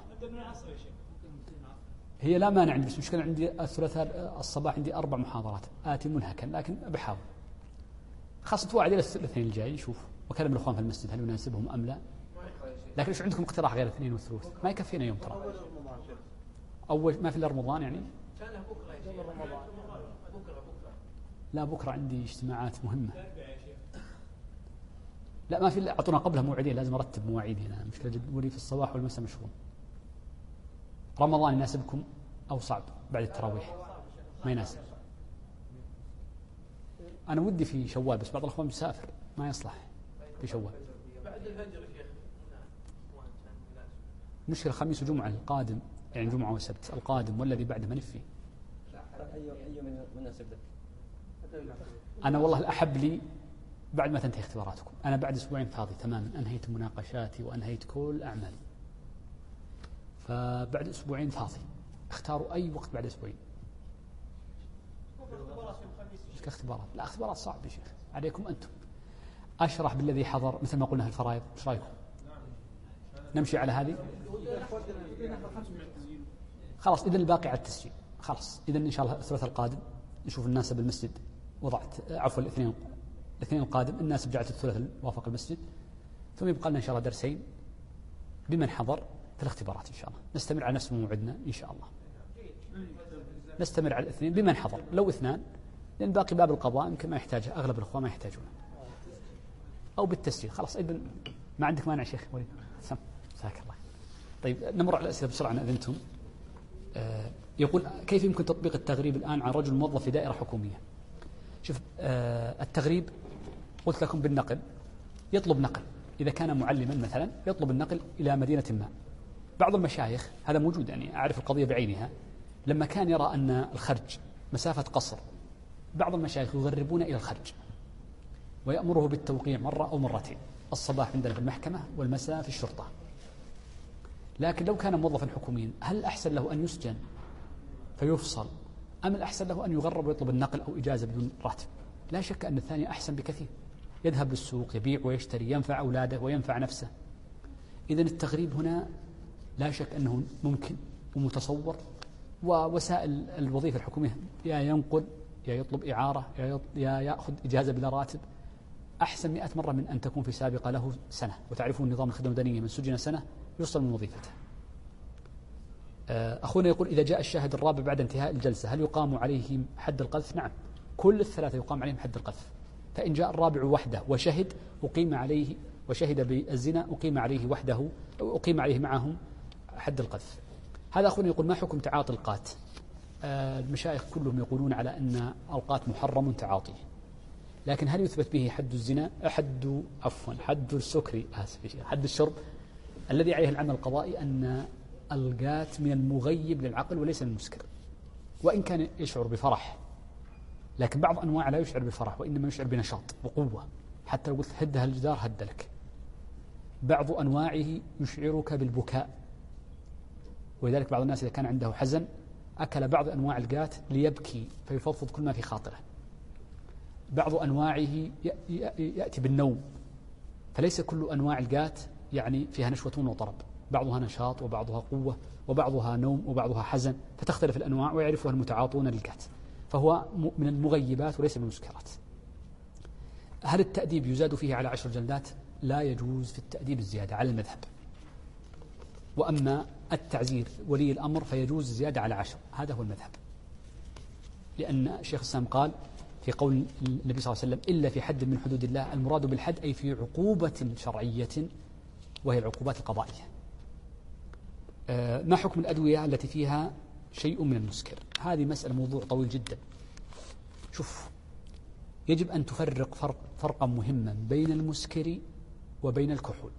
Speaker 2: هي لا مانع عندي، بس مشكلة عندي الثلاثاء الصباح عندي 4 محاضرات آتي منهكا، لكن بحاول خاصة توعد إلى الاثنين الجاي نشوف، وكلم الأخوان في المسجد هل يناسبهم أم لا. لكن إيش عندكم اقتراح غير 2 والثلث؟ ما يكفينا يوم ترى. أول ما في إلا رمضان يعني. لا بكرة عندي اجتماعات مهمة. لا ما في، أعطونا قبلها موعدين، لازم أرتب مواعيدي أنا، مشكلة جدولي في الصباح والمساء مشغول. رمضان يناسبكم أو صعب بعد التراويح ما يناسب. أنا ودي في شوال بس بعض الأخوان مسافر ما يصلح في شوال.
Speaker 3: بعد الفجر يا شيخ.
Speaker 2: مشكلة الخميس وجمعة القادم يعني جمعة وسبت القادم والذي بعده ما نفي.
Speaker 1: أي مناسب لك؟
Speaker 2: أنا والله الأحب لي بعد ما تنتهي اختباراتكم. أنا بعد أسبوعين فاضي تماما، أنهيت مناقشاتي وأنهيت كل أعمالي، فبعد أسبوعين فاضي. اختاروا أي وقت بعد أسبوعين. اختبارات لا اختبارات صعب يا شيخ عليكم أنتم. أشرح بالذي حضر مثل ما قلنا في الفرائض. ايش رايكم؟ نمشي على هذه؟ خلاص إذن الباقي على التسجيل. خلاص إذن إن شاء الله الثلاثاء القادم نشوف الناس بالمسجد. وضعت عفوا الاثنين القادم الناس جعلت الثلاثاء وافق المسجد، ثم يبقى لنا إن شاء الله درسين بمن حضر في الاختبارات. إن شاء الله نستمر على نفس موعدنا إن شاء الله. نستمر على الاثنين بمن حضر، لو اثنان لأن باقي باب القضاء يمكن ما يحتاجه، أغلب الأخوة ما يحتاجونه، أو بالتسجيل. خلاص إذن ما عندك مانع شيخ وليد؟ سم جزاك الله. طيب نمر على الأسئلة بسرعة إن أذنتم. يقول كيف يمكن تطبيق التغريب الآن على رجل موظف في دائرة حكومية؟ شوف التغريب قلت لكم بالنقل، يطلب نقل. إذا كان معلما مثلا يطلب النقل إلى مدينة ما. بعض المشايخ هذا موجود يعني أعرف القضية بعينها، لما كان يرى أن الخرج مسافة قصر بعض المشايخ يغربون إلى الخرج ويأمره بالتوقيع مرة أو مرتين، الصباح عندنا في المحكمة والمساء في الشرطة. لكن لو كان موظفا حكوميا هل أحسن له أن يسجن فيفصل، أم الأحسن له أن يغرب ويطلب النقل أو إجازة بدون راتب؟ لا شك أن الثاني أحسن بكثير، يذهب للسوق يبيع ويشتري، ينفع أولاده وينفع نفسه. إذن التغريب هنا لا شك أنه ممكن ومتصور، ووسائل الوظيفة الحكومية يا ينقل يا يطلب إعارة يا يأخذ إجازة بلا راتب، أحسن 100 مرة من أن تكون في سابقة له سنة. وتعرفون نظام الخدمة المدنية من سجن سنة يفصل من وظيفته. أخونا يقول إذا جاء الشاهد الرابع بعد انتهاء الجلسة هل يقام عليهم حد القذف؟ نعم، كل الثلاثة يقام عليهم حد القذف. فإن جاء الرابع وحده وشهد أقيم عليه، وشهد بالزنا أقيم عليه وحده أو أقيم عليه معهم حد القذف. هذا أخونا يقول ما حكم تعاطي القات؟ المشايخ كلهم يقولون على أن القات محرم تعاطيه، لكن هل يثبت به حد الزنا؟ حد السكري، حد الشرب؟ الذي عليه العمل القضائي أن القات من المغيب للعقل وليس من المسكر، وإن كان يشعر بفرح، لكن بعض أنواع لا يشعر بفرح وإنما يشعر بنشاط وقوة، حتى لو قلت هدها الجدار هد لك. بعض أنواعه يشعرك بالبكاء، ولذلك بعض الناس إذا كان عنده حزن أكل بعض أنواع القات ليبكي فيفضفض كل ما في خاطره. بعض أنواعه يأتي بالنوم، فليس كل أنواع القات يعني فيها نشوة وطرب، بعضها نشاط وبعضها قوة وبعضها نوم وبعضها حزن، فتختلف الأنواع ويعرفها المتعاطون للقات، فهو من المغيبات وليس من المسكرات. هل التأديب يزاد فيه على 10 جلدات؟ لا يجوز في التأديب الزيادة على المذهب. وأما التعزير ولي الأمر فيجوز الزيادة على 10، هذا هو المذهب، لأن الشيخ الإسلام قال في قول النبي صلى الله عليه وسلم إلا في حد من حدود الله، المراد بالحد أي في عقوبة شرعية وهي العقوبات القضائية. ما حكم الأدوية التي فيها شيء من المسكر؟ هذه مسألة موضوع طويل جدا. شوف، يجب أن تفرق فرقا مهما بين المسكر وبين الكحول،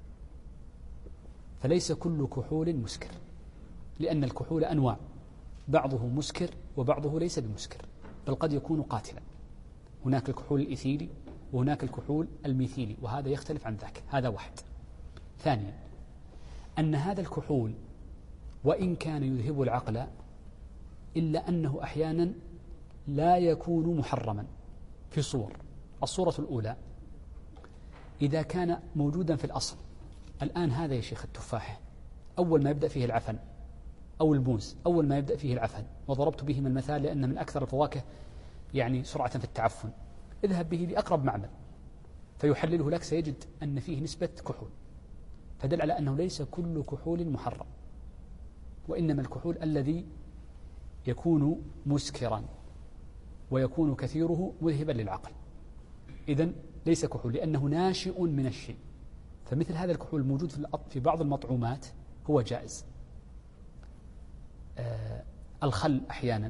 Speaker 2: فليس كل كحول مسكر، لأن الكحول أنواع، بعضه مسكر وبعضه ليس بمسكر، بل قد يكون قاتلا. هناك الكحول الإيثيلي وهناك الكحول الميثيلي، وهذا يختلف عن ذاك، هذا واحد. ثانيا أن هذا الكحول وإن كان يذهب العقل إلا أنه أحيانا لا يكون محرما في صور. الصورة الأولى إذا كان موجودا في الأصل، الآن هذا يا شيخ التفاح أول ما يبدأ فيه العفن، أو الموز أول ما يبدأ فيه العفن، وضربت بهم المثال لأن من أكثر الفواكه يعني سرعة في التعفن، اذهب به لأقرب معمل فيحلله لك سيجد أن فيه نسبة كحول، فدل على أنه ليس كل كحول محرم، وإنما الكحول الذي يكون مسكرا ويكون كثيره مذهبا للعقل، إذن ليس كحول لأنه ناشئ من الشيء. فمثل هذا الكحول الموجود في بعض المطعومات هو جائز. الخل أحيانا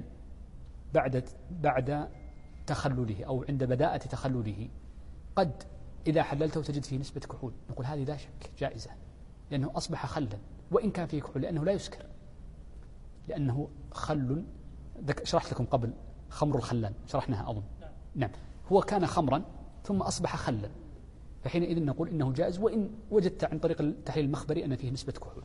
Speaker 2: بعد تخلله أو عند بداءة تخلله قد إذا حللته تجد فيه نسبة كحول، نقول هذه لا شك جائزة، لأنه أصبح خلا وإن كان فيه كحول، لأنه لا يسكر، لأنه خل. شرحت لكم قبل خمر الخلان، شرحناها أظن. نعم، هو كان خمرا ثم أصبح خلا، فحينئذ نقول إنه جائز وإن وجدت عن طريق التحليل المخبري أن فيه نسبة كحول.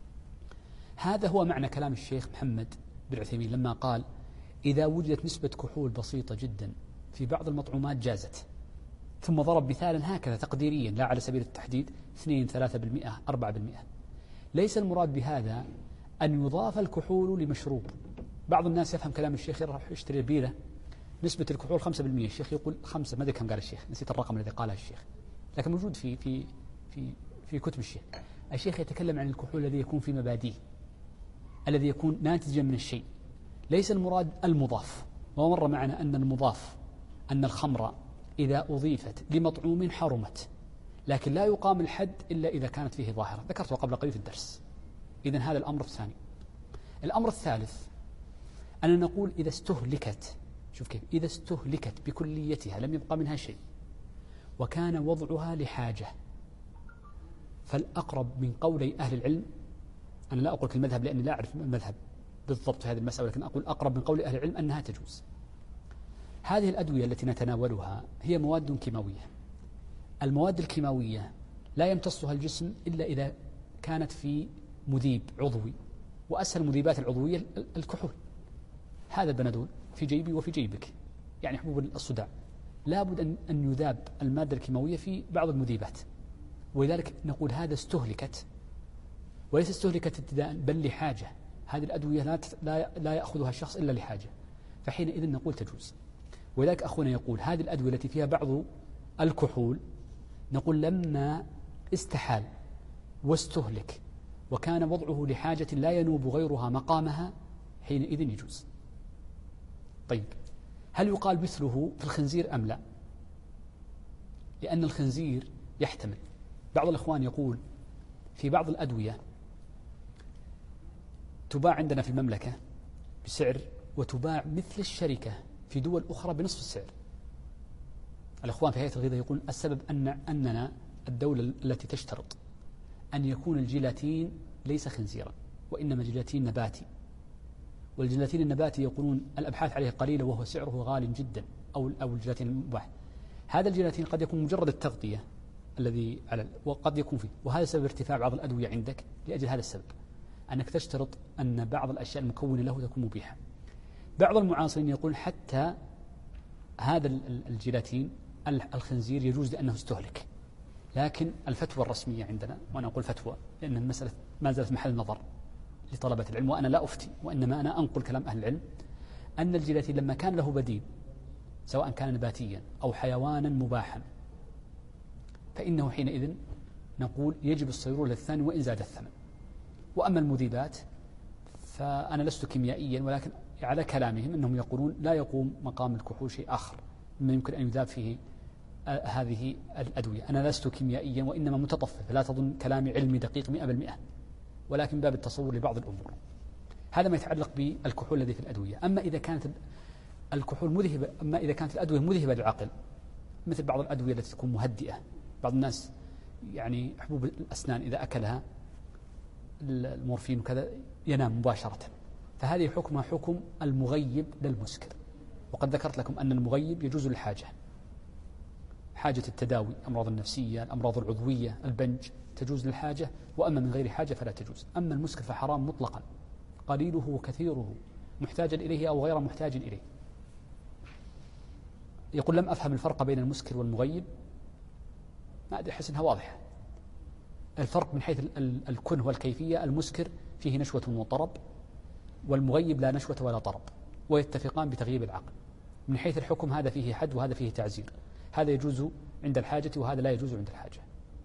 Speaker 2: هذا هو معنى كلام الشيخ محمد بن عثيمين لما قال إذا وجدت نسبة كحول بسيطة جدا في بعض المطعومات جازت، ثم ضرب مثالا هكذا تقديريا لا على سبيل التحديد 2 3% 4%. ليس المراد بهذا أن يضاف الكحول لمشروب. بعض الناس يفهم كلام الشيخ يروح يشتري بيرة نسبة الكحول 5%، الشيخ يقول 5، ما أدري كم قال الشيخ، نسيت الرقم الذي قاله الشيخ، لكن موجود في كتب الشيخ. الشيخ يتكلم عن الكحول الذي يكون في مبادئه، الذي يكون ناتجا من الشيء، ليس المراد المضاف. ومر معنا أن المضاف أن الخمر إذا أضيفت لمطعوم حرمت، لكن لا يقام الحد إلا إذا كانت فيه ظاهرة، ذكرته قبل قليل في الدرس. إذن هذا الأمر الثاني. الأمر الثالث أن نقول إذا استهلكت، شوف كيف، إذا استهلكت بكليتها لم يبقى منها شيء وكان وضعها لحاجة، فالأقرب من قولي أهل العلم، أنا لا أقول المذهب لأني لا أعرف المذهب بالضبط في هذه المسألة، لكن أقول أقرب من قول أهل العلم أنها تجوز. هذه الأدوية التي نتناولها هي مواد كيماوية. المواد الكيماوية لا يمتصها الجسم إلا إذا كانت في مذيب عضوي، وأسهل المذيبات العضوية الكحول. هذا البنادول في جيبي وفي جيبك، يعني حبوب الصداع، لابد أن يذاب المادة الكيماوية في بعض المذيبات، ولذلك نقول هذا استهلكت، وليس استهلكت ابتداء بل لحاجة. هذه الأدوية لا يأخذها الشخص إلا لحاجة، فحينئذ نقول تجوز. ولذلك أخونا يقول هذه الأدوية التي فيها بعض الكحول نقول لما استحال واستهلك وكان وضعه لحاجة لا ينوب غيرها مقامها حينئذ يجوز. طيب، هل يقال مثله في الخنزير أم لا؟ لأن الخنزير يحتمل. بعض الأخوان يقول في بعض الأدوية تباع عندنا في المملكة بسعر وتباع مثل الشركة في دول أخرى بنصف السعر. الأخوان في هيئة الغذاء يقول السبب أننا الدولة التي تشترط أن يكون الجيلاتين ليس خنزيرا وإنما جيلاتين نباتي، والجيلاتين النباتي يقولون الأبحاث عليه قليلة وهو سعره غال جدا، أو الجيلاتين المباح. هذا الجيلاتين قد يكون مجرد التغطية الذي وقد يكون فيه، وهذا سبب ارتفاع بعض الأدوية عندك لأجل هذا السبب، أنك تشترط أن بعض الأشياء المكونة له تكون مبيحة. بعض المعاصرين يقول حتى هذا الجيلاتين الخنزير يجوز لأنه استهلك، لكن الفتوى الرسمية عندنا، وأنا أقول فتوى لأن المسألة ما زالت محل نظر لطلبة العلم وأنا لا أفتي وإنما أنا أنقل كلام أهل العلم، أن الجيلاتين لما كان له بديل سواء كان نباتيا أو حيوانا مباحا فإنه حينئذ نقول يجب الصيرورة للثاني وإن زاد الثمن. وأما المذيبات فأنا لست كيميائيا، ولكن على كلامهم أنهم يقولون لا يقوم مقام الكحول شيء آخر مما يمكن أن يذاب فيه هذه الأدوية. أنا لست كيميائيا وإنما متطفل، لا تظن كلامي علمي دقيق 100%، ولكن باب التصور لبعض الأمور. هذا ما يتعلق بالكحول الذي في الأدوية. أما إذا كانت الكحول مذهبة، أما إذا كانت الأدوية مذهبة للعقل مثل بعض الأدوية التي تكون مهدئة، بعض الناس يعني حبوب الأسنان إذا أكلها المورفين وكذا ينام مباشرة، فهذه حكمها حكم المغيب للمسكر. وقد ذكرت لكم أن المغيب يجوز للحاجة، حاجة التداوي، الأمراض النفسية، الأمراض العضوية، البنج تجوز للحاجة، وأما من غير حاجة فلا تجوز. أما المسكر فحرام مطلقا، قليله وكثيره، محتاجا إليه أو غير محتاج إليه. يقول لم أفهم الفرق بين المسكر والمغيب، ما أدري، أحس أنها واضحة. الفرق من حيث الكنه والكيفية، المسكر فيه نشوة وطرب، والمغيب لا نشوة ولا طرب، ويتفقان بتغييب العقل. من حيث الحكم هذا فيه حد وهذا فيه تعزير، هذا يجوز عند الحاجة وهذا لا يجوز عند الحاجة.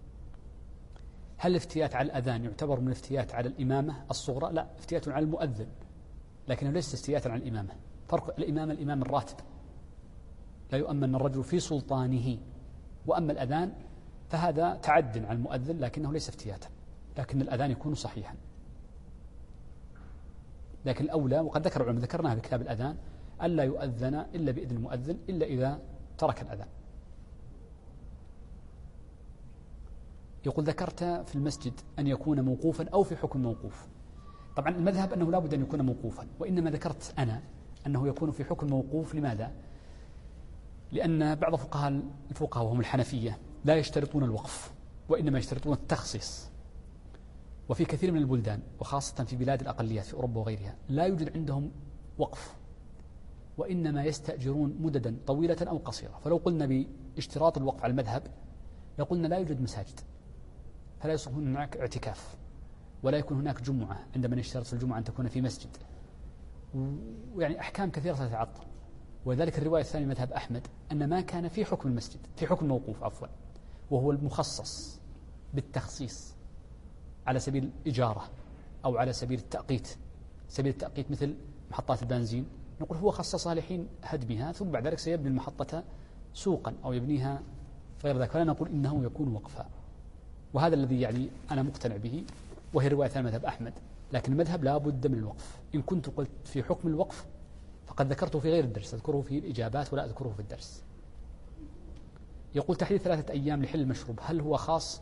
Speaker 2: هل الافتيات على الأذان يعتبر من الافتيات على الإمامة الصغرى؟ لا، افتيات على المؤذن، لكنه ليس افتيات على الإمامة. فرق الإمامة الإمام الراتب لا يؤمن الرجل في سلطانه، وأما الأذان فهذا تعد على المؤذن لكنه ليس افتياتا، لكن الأذان يكون صحيحا. لكن الأولى، وقد ذكر العلماء ذكرناها في كتاب الأذان، ألا يؤذن إلا بإذن المؤذن إلا إذا ترك الأذان. يقول ذكرت في المسجد أن يكون موقوفا أو في حكم موقوف. طبعا المذهب أنه لا بد أن يكون موقوفا، وإنما ذكرت أنا أنه يكون في حكم موقوف. لماذا؟ لأن بعض الفقهاء وهم الحنفية لا يشترطون الوقف، وإنما يشترطون التخصيص. وفي كثير من البلدان وخاصة في بلاد الأقليات في أوروبا وغيرها لا يوجد عندهم وقف، وإنما يستأجرون مددا طويلة أو قصيرة. فلو قلنا باشتراط الوقف على المذهب لقلنا لا يوجد مساجد، فلا يصبح هناك اعتكاف، ولا يكون هناك جمعة عندما يشترط في الجمعة أن تكون في مسجد، ويعني أحكام كثيرة تتعطل. وذلك الرواية الثانية مذهب أحمد أن ما كان في حكم المسجد، في حكم الموقوف عفوا، وهو المخصص بالتخصيص على سبيل الإجارة أو على سبيل التأقيت. سبيل التأقيت مثل محطات البنزين، نقول هو خصصها لحين هدمها، ثم بعد ذلك سيبني المحطة سوقا أو يبنيها غير ذلك، فلا نقول إنه يكون وقفا. وهذا الذي يعني أنا مقتنع به، وهي رواية ثانية مذهب أحمد. لكن المذهب لا بد من الوقف. إن كنت قلت في حكم الوقف فقد ذكرته في غير الدرس، أذكره في الإجابات ولا أذكره في الدرس. يقول تحديد 3 أيام لحل المشروب هل هو خاص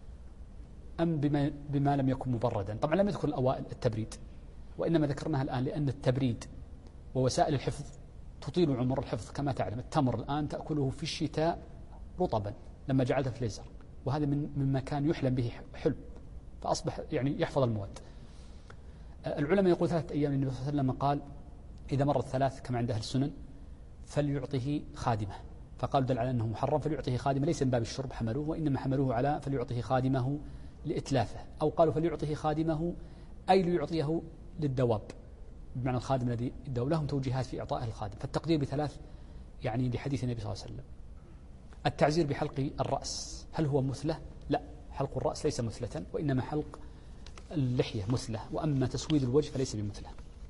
Speaker 2: أم بما لم يكن مبردا؟ طبعا لم يذكر الأوائل التبريد، وإنما ذكرناها الآن لأن التبريد ووسائل الحفظ تطيل عمر الحفظ. كما تعلم التمر الآن تأكله في الشتاء رطبا لما جعلته فريزر، وهذا مما كان يحلم به حلم، فأصبح يعني يحفظ المواد. العلماء يقول 3 أيام. النبي صلى الله عليه وسلم قال إذا مرت 3 كما عند أهل السنن فليعطه خادمه، فقال دل على أنه محرم. فليعطه خادمه ليس من باب الشرب حملوه، وإنما حملوه على فليعطه خادمه لإتلافه، أو قالوا فليعطه خادمه أي ليعطيه للدواب، بمعنى الخادم الذي الدواب. لهم توجيهات في إعطائه الخادم، فالتقدير ب3 يعني لحديث النبي صلى الله عليه وسلم. التعزير بحلق الرأس هل هو مثلة؟ لا، حلق الرأس ليس مثلة، وإنما حلق اللحية مثلة، وأما تسويد الوجه فليس بمثلة.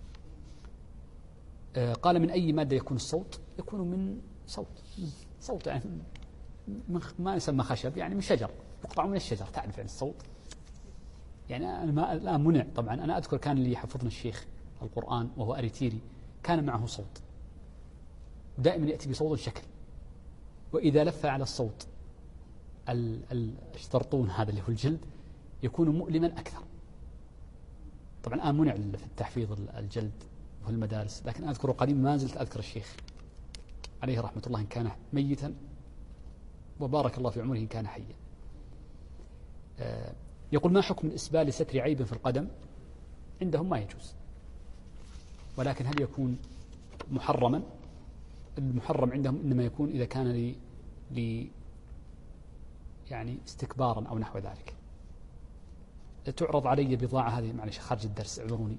Speaker 2: قال من أي مادة يكون الصوت؟ يكون من صوت يعني ما يسمى خشب، يعني من شجر، يقطع من الشجر. تعرف يعني الصوت يعني الآن منع. طبعا أنا أذكر كان اللي يحفظنا الشيخ القرآن وهو أريتيري، كان معه صوت دائما يأتي بصوت شكل، وإذا لف على الصوت الشطرطون هذا اللي هو الجلد يكون مؤلما أكثر. طبعا الآن منع في التحفيظ الجلد وفي المدارس، لكن أذكر قديم ما زلت أذكر الشيخ عليه رحمة الله إن كان ميتا، وبارك الله في عمره إن كان حيا. يقول ما حكم الإسبال لستر عيب في القدم؟ عندهم ما يجوز، ولكن هل يكون محرما؟ المحرم عندهم إنما يكون إذا كان يعني استكبارا أو نحو ذلك. تعرض علي بضاعة هذه، معلش خارج الدرس اعذروني.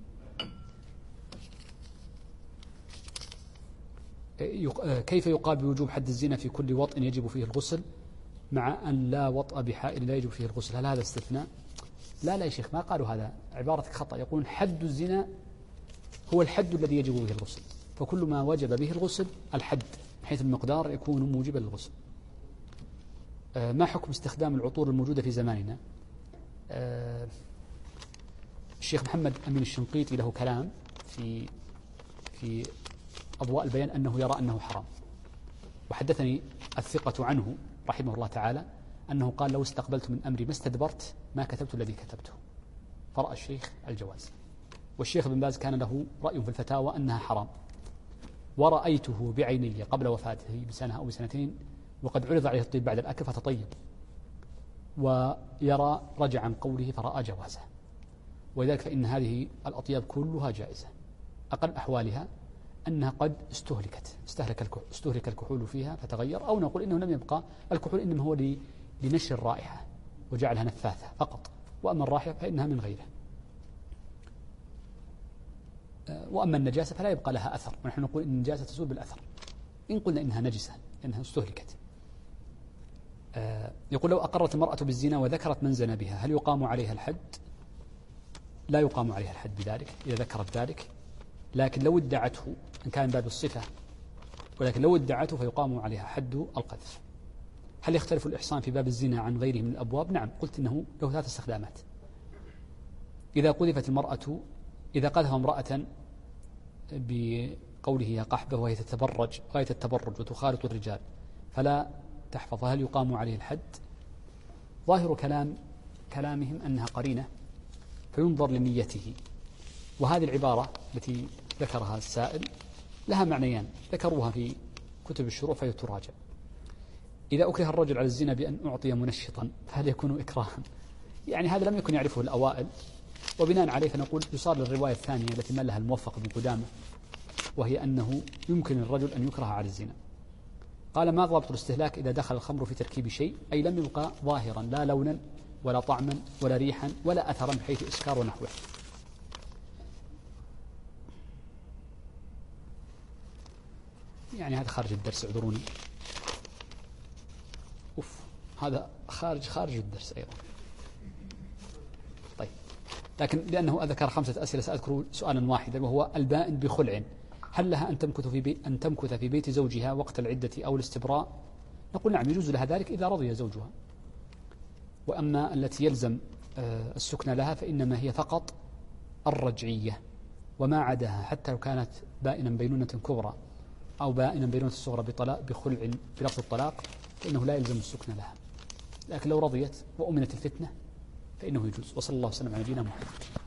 Speaker 2: كيف يقال بوجوب حد الزنا في كل وطء يجب فيه الغسل مع أن لا وطأ بحائل لا يجب فيه الغسل؟ هل هذا استثناء؟ لا يا شيخ، ما قالوا هذا، عبارتك خطأ. يقولون حد الزنا هو الحد الذي يجب به الغسل، فكل ما وجب به الغسل الحد حيث المقدار يكون موجبا للغسل. ما حكم استخدام العطور الموجودة في زماننا؟ الشيخ محمد أمين الشنقيطي له كلام في أضواء البيان أنه يرى أنه حرام، وحدثني الثقة عنه رحمه الله تعالى أنه قال لو استقبلت من أمري ما استدبرت ما كتبت الذي كتبته، فرأى الشيخ الجواز. والشيخ ابن باز كان له رأي في الفتاوى أنها حرام، ورأيته بعيني قبل وفاته بسنة أو بسنتين وقد عرض عليه الطيب بعد الأكل فتطيب، ويرى رجع عن قوله فرأى جوازه. ولذلك فإن هذه الأطياب كلها جائزة، أقل أحوالها أنها قد استهلك الكحول فيها فتغير، أو نقول إنه لم يبقى الكحول، إنما هو لنشر الرائحة وجعلها نفاثة فقط، وأما الرائحة فإنها من غيره. وأما النجاسة فلا يبقى لها أثر، ونحن نقول إن النجاسة تزول بالأثر إن قلنا إنها نجسة إنها استهلكت. يقول لو أقرت المرأة بالزنا وذكرت من زنى بها هل يقام عليها الحد؟ لا يقام عليها الحد بذلك إذا ذكرت ذلك، لكن لو ادعته إن كان باب الصفة، ولكن لو ادعته فيقام عليها حد القذف. هل يختلف الإحصان في باب الزنا عن غيره من الأبواب؟ نعم، قلت إنه له 3 استخدامات. إذا قذفت المرأة، إذا قذف امرأة بقوله يا قحبة وهي تتبرج غاية التبرج وتخالط الرجال فلا تحفظ، هل يقام عليه الحد؟ ظاهر كلامهم أنها قرينة فينظر لنيته. وهذه العبارة التي ذكرها السائل لها معنيان ذكروها في كتب الشروع فهي تراجع. إذا أكره الرجل على الزنا بأن أعطي منشطا فهل يكون إكراها؟ يعني هذا لم يكن يعرفه الأوائل، وبناء عليه فنقول يصار للرواية الثانية التي مالها الموفق بن قدامة، وهي أنه يمكن الرجل أن يكره على الزنا. قال ما ضابط الاستهلاك إذا دخل الخمر في تركيب شيء، أي لم يبقى ظاهرا لا لونا ولا طعما ولا ريحا ولا أثرا بحيث إسكار ونحوه. يعني هذا خارج الدرس، اعذروني. هذا خارج الدرس أيضا. طيب، لكن لأنه ذكر 5 أسئلة سأذكر سؤالا واحدا، وهو البائن بخلع هل لها أن تمكث في بيت زوجها وقت العدة أو الاستبراء؟ نقول نعم يجوز لها ذلك إذا رضي زوجها. وأما التي يلزم السكن لها فإنما هي فقط الرجعية، وما عداها حتى لو كانت بائنا بينونة كبرى أو بائنا بينونة صغرى بخلع بلفظ الطلاق فإنه لا يلزم السكن لها. لكن لو رضيت وأمنت الفتنة فإنه يجوز. وصلى الله وسلم على نبينا محمد.